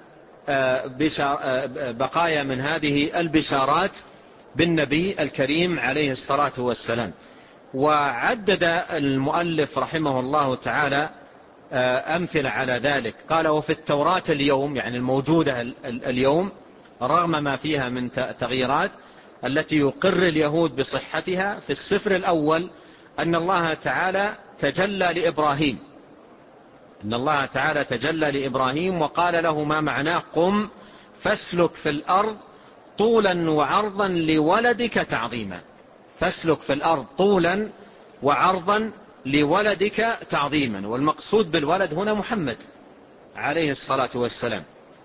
بقايا من هذه البشارات بالنبي الكريم عليه الصلاة والسلام. وعدد المؤلف رحمه الله تعالى أمثلة على ذلك. قال: وفي التوراة اليوم، يعني الموجودة اليوم رغم ما فيها من تغييرات التي يقر اليهود بصحتها، في السفر الأول أن الله تعالى تجلى لإبراهيم، أن الله تعالى تجلى لإبراهيم وقال له: ما معناه؟ قم فاسلك في الأرض طولا وعرضا لولدك تعظيما. فاسلك في الأرض طولا وعرضا لولدك تعظيما. والمقصود بالولد هنا محمد عليه الصلاة والسلام.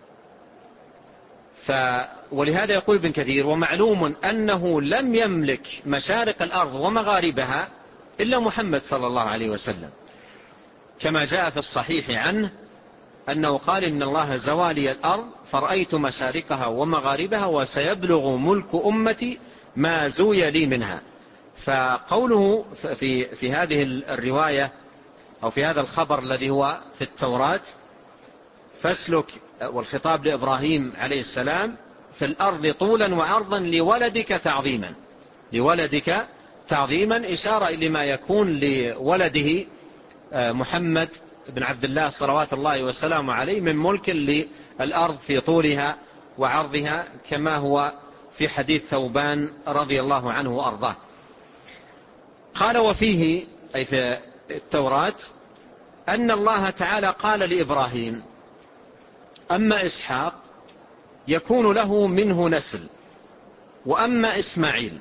ولهذا يقول ابن كثير: ومعلوم أنه لم يملك مشارق الأرض ومغاربها إلا محمد صلى الله عليه وسلم، كما جاء في الصحيح عنه أنه قال: إن الله زوى لي الأرض فرأيت مشارقها ومغاربها، وسيبلغ ملك أمتي ما زوي لي منها. فقوله في هذه الرواية أو في هذا الخبر الذي هو في التوراة: فاسلك، والخطاب لإبراهيم عليه السلام، في الأرض طولا وعرضا لولدك تعظيما، لولدك تعظيما، إشارة إلى ما يكون لولده محمد بن عبد الله صلوات الله وسلامه عليه من ملك للأرض في طولها وعرضها، كما هو في حديث ثوبان رضي الله عنه وأرضاه. قال: وفيه، أي في التوراة، أن الله تعالى قال لإبراهيم: أما إسحاق يكون له منه نسل، وأما إسماعيل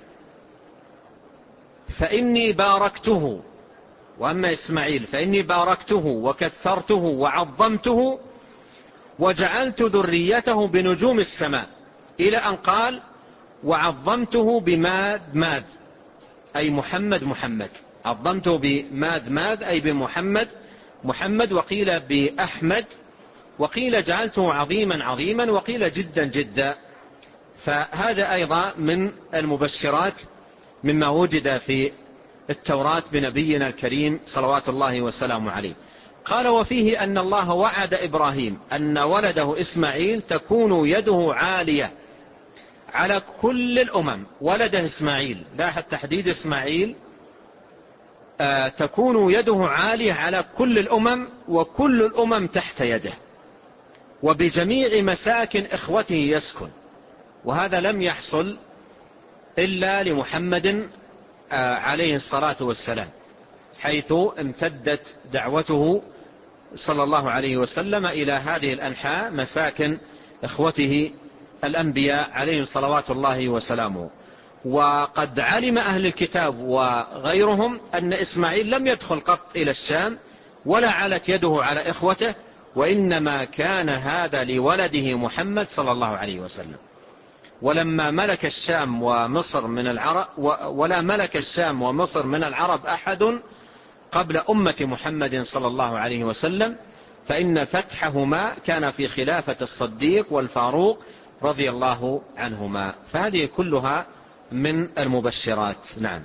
فإني باركته، وأما إسماعيل فإني باركته وكثرته وعظمته وجعلت ذريته بنجوم السماء، إلى أن قال: وعظمته بماذ ماذ، أي محمد، عظمته بماذ ماذ أي بمحمد محمد، وقيل بأحمد، وقيل جعلته عظيما، وقيل جدا. فهذا أيضا من المبشرات مما وجد في التوراة بنبينا الكريم صلوات الله وسلامه عليه. قال: وفيه أن الله وعد إبراهيم أن ولده إسماعيل تكون يده عالية على كل الأمم. ولده إسماعيل، لاحظ تحديد إسماعيل، تكون يده عالية على كل الأمم، وكل الأمم تحت يده، وبجميع مساكن إخوته يسكن. وهذا لم يحصل إلا لمحمد عليه الصلاة والسلام، حيث امتدت دعوته صلى الله عليه وسلم إلى هذه الأنحاء مساكن إخوته الأنبياء عليهم صلوات الله وسلامه. وقد علم أهل الكتاب وغيرهم أن إسماعيل لم يدخل قط إلى الشام ولا علت يده على إخوته، وإنما كان هذا لولده محمد صلى الله عليه وسلم. ولما ملك الشام ومصر من العرب ولا ملك الشام ومصر من العرب أحد قبل أمة محمد صلى الله عليه وسلم، فإن فتحهما كان في خلافة الصديق والفاروق رضي الله عنهما. فهذه كلها من المبشرات. نعم.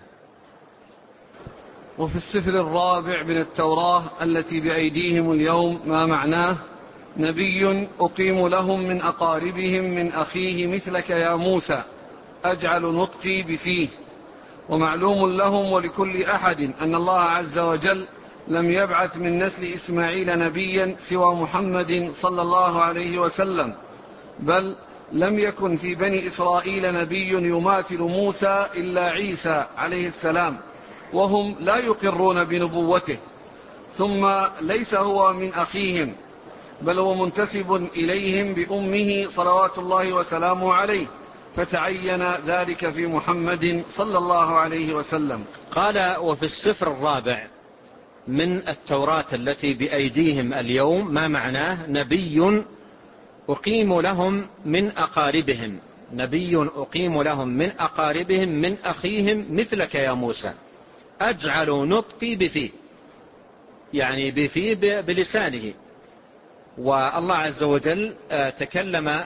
وفي السفر الرابع من التوراة التي بأيديهم اليوم ما معناه: نبي أقيم لهم من أقاربهم من أخيه مثلك يا موسى أجعل نطقي بفيه. ومعلوم لهم ولكل أحد أن الله عز وجل لم يبعث من نسل إسماعيل نبيا سوى محمد صلى الله عليه وسلم، بل لم يكن في بني إسرائيل نبي يماثل موسى إلا عيسى عليه السلام، وهم لا يقرون بنبوته. ثم ليس هو من أخيهم، بل هو منتسب إليهم بأمه صلوات الله وسلامه عليه، فتعين ذلك في محمد صلى الله عليه وسلم. قال: وفي السفر الرابع من التوراة التي بأيديهم اليوم ما معناه: نبي أقيم لهم من أقاربهم، نبي أقيم لهم من أقاربهم من أخيهم مثلك يا موسى أجعل نطقي بفيه، يعني بفيه بلسانه. والله عز وجل تكلم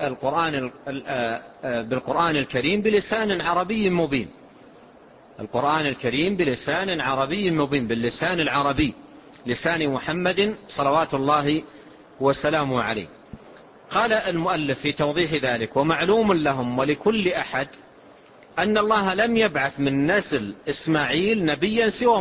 بالقرآن الكريم بلسان عربي مبين، القرآن الكريم بلسان عربي مبين، باللسان العربي، لسان محمد صلوات الله وسلامه عليه. قال المؤلف في توضيح ذلك: ومعلوم لهم ولكل أحد أن الله لم يبعث من نسل إسماعيل نبيا سوى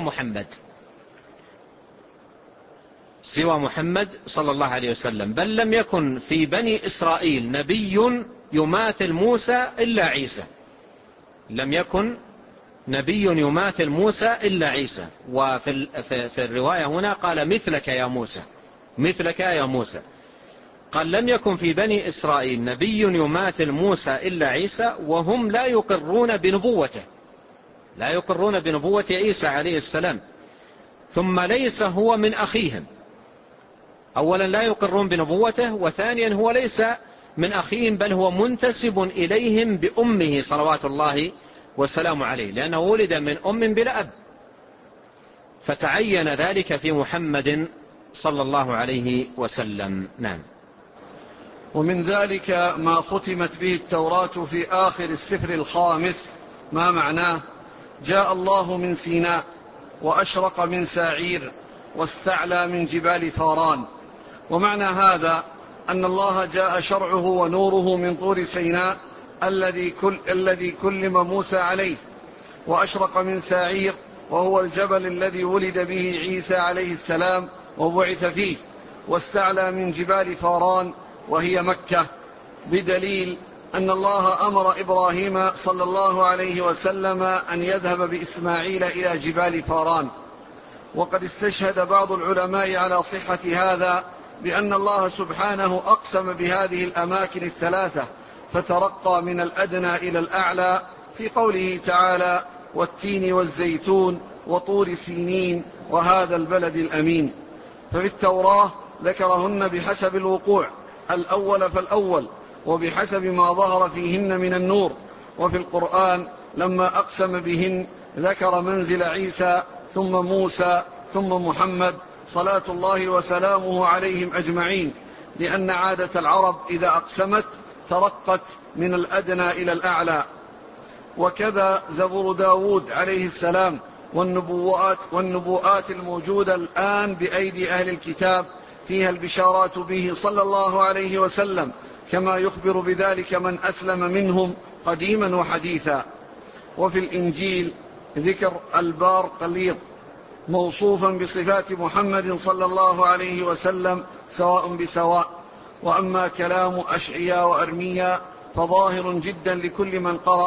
محمد صلى الله عليه وسلم، بل لم يكن في بني إسرائيل نبي يماثل موسى إلا عيسى، لم يكن نبي يماثل موسى إلا عيسى. وفي الرواية هنا قال مثلك يا موسى، مثلك يا موسى. قال لم يكن في بني إسرائيل نبي يماثل موسى إلا عيسى، وهم لا يقرون بنبوته، لا يقرون بنبوة عيسى عليه السلام. ثم ليس هو من أخيهم، أولا لا يقرون بنبوته، وثانيا هو ليس من أخيهم بل هو منتسب إليهم بأمه صلوات الله وسلام عليه، لأنه ولد من أم بلا أب، فتعين ذلك في محمد صلى الله عليه وسلم. نعم. ومن ذلك ما ختمت به التوراة في آخر السفر الخامس ما معناه: جاء الله من سيناء وأشرق من ساعير واستعلى من جبال فاران. ومعنى هذا أن الله جاء شرعه ونوره من طور سيناء الذي كلم موسى عليه، وأشرق من ساعير وهو الجبل الذي ولد به عيسى عليه السلام وبعث فيه، واستعلى من جبال فاران وهي مكة، بدليل أن الله أمر إبراهيم صلى الله عليه وسلم أن يذهب بإسماعيل إلى جبال فاران. وقد استشهد بعض العلماء على صحة هذا بأن الله سبحانه أقسم بهذه الأماكن الثلاثة، فترقى من الأدنى إلى الأعلى في قوله تعالى: والتين والزيتون وطور سينين وهذا البلد الأمين. ففي التوراة ذكرهن بحسب الوقوع، الأول فالأول وبحسب ما ظهر فيهن من النور. وفي القرآن لما أقسم بهن ذكر منزل عيسى ثم موسى ثم محمد صلاة الله وسلامه عليهم أجمعين، لأن عادة العرب إذا أقسمت ترقت من الأدنى إلى الأعلى. وكذا زبور داود عليه السلام والنبوءات الموجودة الآن بأيدي أهل الكتاب فيها البشارات به صلى الله عليه وسلم، كما يخبر بذلك من أسلم منهم قديما وحديثا. وفي الإنجيل ذكر البار قليط موصوفا بصفات محمد صلى الله عليه وسلم سواء بسواء. وأما كلام أشعياء وأرمياء فظاهر جدا لكل من قرأه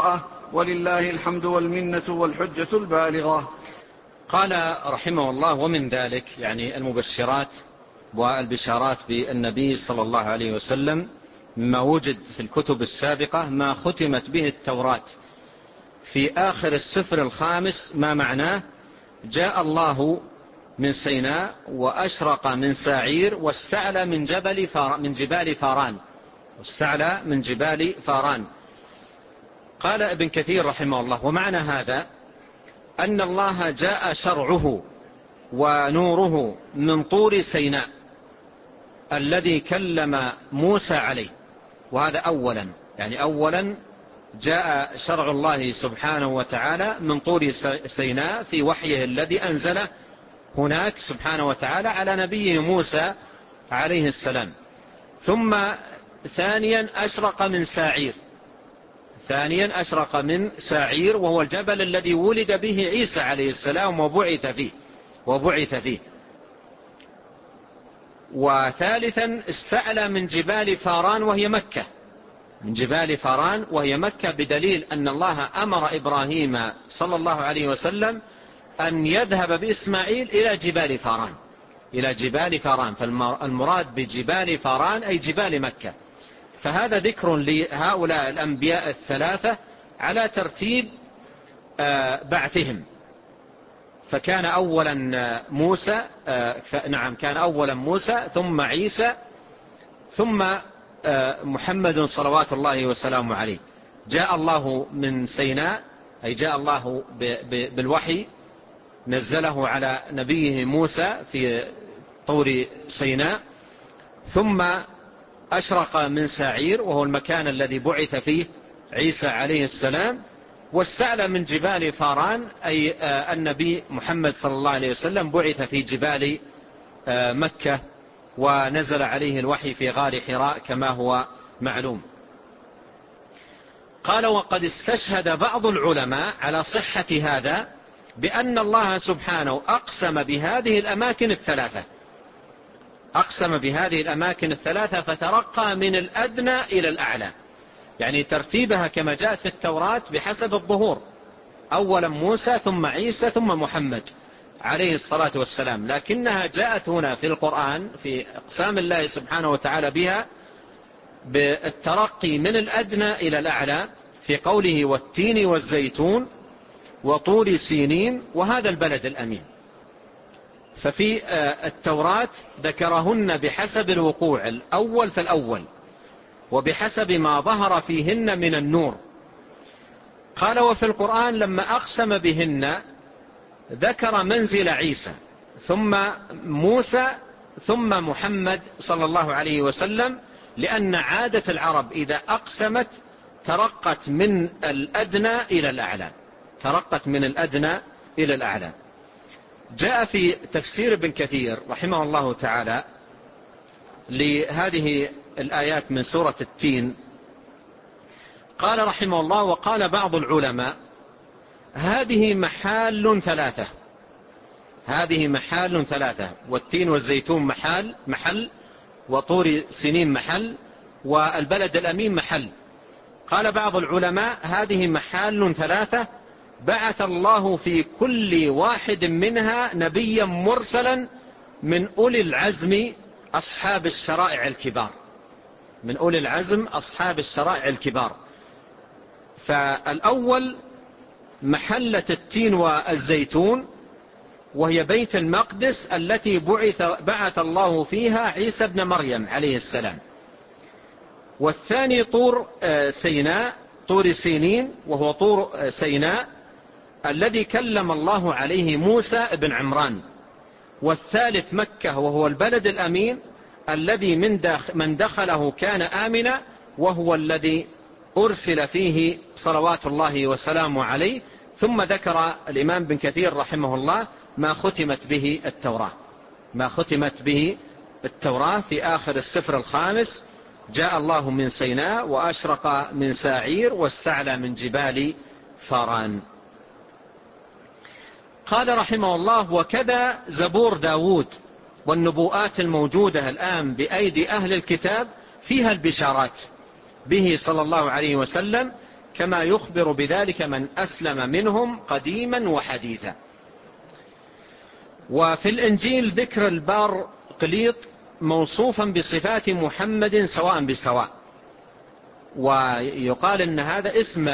ولله الحمد والمنة والحجة البالغة. قال رحمه الله: ومن ذلك يعني المبشرات والبشارات بالنبي صلى الله عليه وسلم ما وجد في الكتب السابقة ما ختمت به التوراة في آخر السفر الخامس. ما معناه؟ جاء الله من سيناء وأشرق من ساعير واستعلى من جبال فاران، واستعلى من جبال فاران. قال ابن كثير رحمه الله: ومعنى هذا أن الله جاء شرعه ونوره من طور سيناء الذي كلم موسى عليه. وهذا أولا، يعني أولا جاء شرع الله سبحانه وتعالى من طور سيناء في وحيه الذي أنزله هناك سبحانه وتعالى على نبيه موسى عليه السلام. ثم ثانيا أشرق من ساعير، ثانيا أشرق من ساعير وهو الجبل الذي ولد به عيسى عليه السلام وبعث فيه. وثالثا استعلى من جبال فاران وهي مكة، من جبال فاران وهي مكة، بدليل أن الله أمر إبراهيم صلى الله عليه وسلم أن يذهب بإسماعيل إلى جبال فاران، إلى جبال فاران. فالمراد بجبال فاران أي جبال مكة. فهذا ذكر لهؤلاء الأنبياء الثلاثة على ترتيب بعثهم. فكان أولا موسى، كان أولا موسى ثم عيسى ثم محمد صلوات الله وسلامه عليه. جاء الله من سيناء أي جاء الله بالوحي، نزله على نبيه موسى في طور سيناء. ثم أشرق من ساعير وهو المكان الذي بعث فيه عيسى عليه السلام. واستعلى من جبال فاران أي النبي محمد صلى الله عليه وسلم بعث في جبال مكة ونزل عليه الوحي في غار حراء كما هو معلوم. قال: وقد استشهد بعض العلماء على صحة هذا بأن الله سبحانه أقسم بهذه الأماكن الثلاثة، أقسم بهذه الأماكن الثلاثة فترقى من الأدنى إلى الأعلى، يعني ترتيبها كما جاءت في التوراة بحسب الظهور، أولا موسى ثم عيسى ثم محمد عليه الصلاة والسلام. لكنها جاءت هنا في القرآن في أقسام الله سبحانه وتعالى بها بالترقي من الأدنى إلى الأعلى في قوله: والتين والزيتون وطور سينين وهذا البلد الأمين. ففي التوراة ذكرهن بحسب الوقوع الأول فالأول وبحسب ما ظهر فيهن من النور. قال: وفي القرآن لما أقسم بهن ذكر منزل عيسى ثم موسى ثم محمد صلى الله عليه وسلم، لأن عادة العرب إذا أقسمت ترقت من الأدنى إلى الأعلى، ترقت من الأدنى إلى الأعلى. جاء في تفسير ابن كثير رحمه الله تعالى لهذه الآيات من سورة التين، قال رحمه الله: وقال بعض العلماء هذه محال ثلاثة، هذه محال ثلاثة، والتين والزيتون محل وطور سنين محل والبلد الأمين محل. قال بعض العلماء هذه محال ثلاثة بعث الله في كل واحد منها نبيا مرسلا من أولي العزم أصحاب الشرائع الكبار، من أولي العزم أصحاب الشرائع الكبار. فالأول محلة التين والزيتون وهي بيت المقدس التي بعث الله فيها عيسى ابن مريم عليه السلام. والثاني طور سيناء، طور سينين وهو طور سيناء الذي كلم الله عليه موسى ابن عمران. والثالث مكة وهو البلد الأمين الذي من دخله كان آمنا وهو الذي أرسل فيه صلوات الله وسلامه عليه. ثم ذكر الإمام بن كثير رحمه الله ما ختمت به التوراة، ما ختمت به التوراة في آخر السفر الخامس: جاء الله من سيناء وأشرق من ساعير واستعلى من جبال فاران. قال رحمه الله: وكذا زبور داود والنبوءات الموجودة الآن بأيدي أهل الكتاب فيها البشارات به صلى الله عليه وسلم كما يخبر بذلك من أسلم منهم قديما وحديثا. وفي الإنجيل ذكر البار قليط موصوفا بصفات محمد سواء بسواء، ويقال أن هذا اسم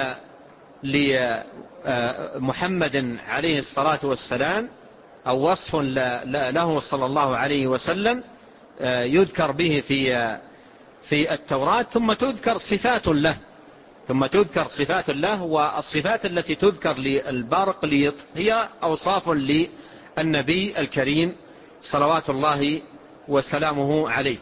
لمحمد عليه الصلاة والسلام أو وصف له صلى الله عليه وسلم يذكر به في التوراة، ثم تذكر صفات له. والصفات التي تذكر للبارقليط هي أوصاف للنبي الكريم صلوات الله وسلامه عليه.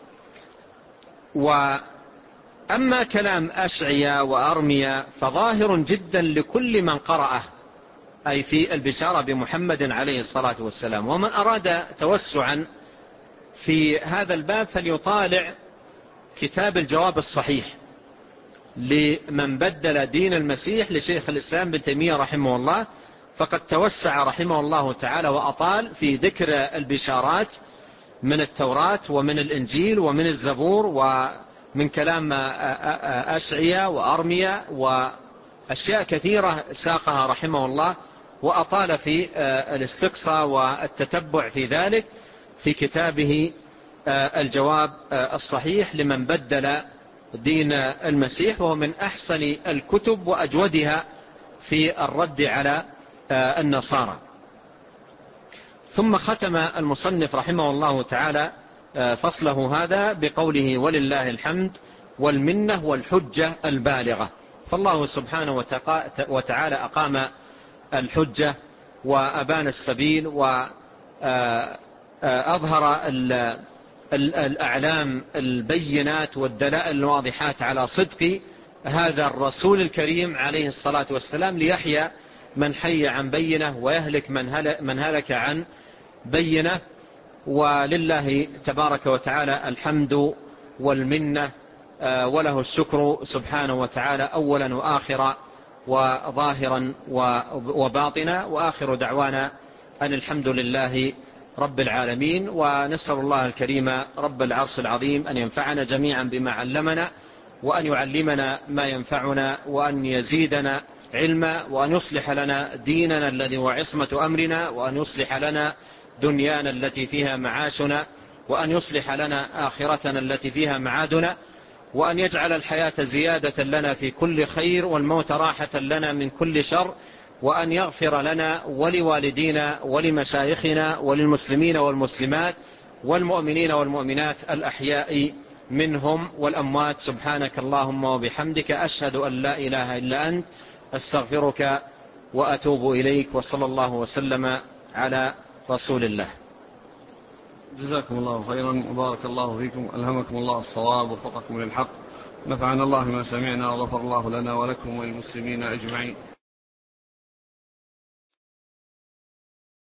وأما كلام أشعيا وأرميا فظاهر جدا لكل من قرأه، أي في البشارة بمحمد عليه الصلاة والسلام. ومن أراد توسعا في هذا الباب فليطالع كتاب الجواب الصحيح لمن بدل دين المسيح لشيخ الإسلام بن تيمية رحمه الله، فقد توسع رحمه الله تعالى وأطال في ذكر البشارات من التوراة ومن الإنجيل ومن الزبور ومن كلام أشعيا وأرميا، وأشياء كثيرة ساقها رحمه الله، وأطال في الاستقصاء والتتبع في ذلك في كتابه الجواب الصحيح لمن بدل دين المسيح، وهو من أحسن الكتب وأجودها في الرد على النصارى. ثم ختم المصنف رحمه الله تعالى فصله هذا بقوله: ولله الحمد والمنة والحجة البالغة. فالله سبحانه وتعالى أقام الحجة وأبان السبيل وأظهر الأعلام البينات والدلائل الواضحات على صدق هذا الرسول الكريم عليه الصلاة والسلام، ليحيى من حي عن بينة ويهلك من هلك عن بينة. ولله تبارك وتعالى الحمد والمنة، وله الشكر سبحانه وتعالى أولا وآخرا وظاهرا وباطنا. وآخر دعوانا أن الحمد لله رب العالمين. ونسأل الله الكريم رب العرش العظيم أن ينفعنا جميعا بما علمنا، وأن يعلمنا ما ينفعنا، وأن يزيدنا علما، وأن يصلح لنا ديننا الذي هو عصمة أمرنا، وأن يصلح لنا دنيانا التي فيها معاشنا، وأن يصلح لنا آخرتنا التي فيها معادنا، وأن يجعل الحياة زيادة لنا في كل خير والموت راحة لنا من كل شر، وأن يغفر لنا ولوالدينا ولمشايخنا وللمسلمين والمسلمات والمؤمنين والمؤمنات الأحياء منهم والأموات. سبحانك اللهم وبحمدك، أشهد أن لا إله إلا أنت، أستغفرك وأتوب إليك. وصلى الله وسلم على رسول الله. جزاكم الله خيرا وبارك الله فيكم، ألهمكم الله الصواب ووفقكم للحق، نفعنا الله ما سمعنا وغفر الله لنا ولكم وللمسلمين أجمعين.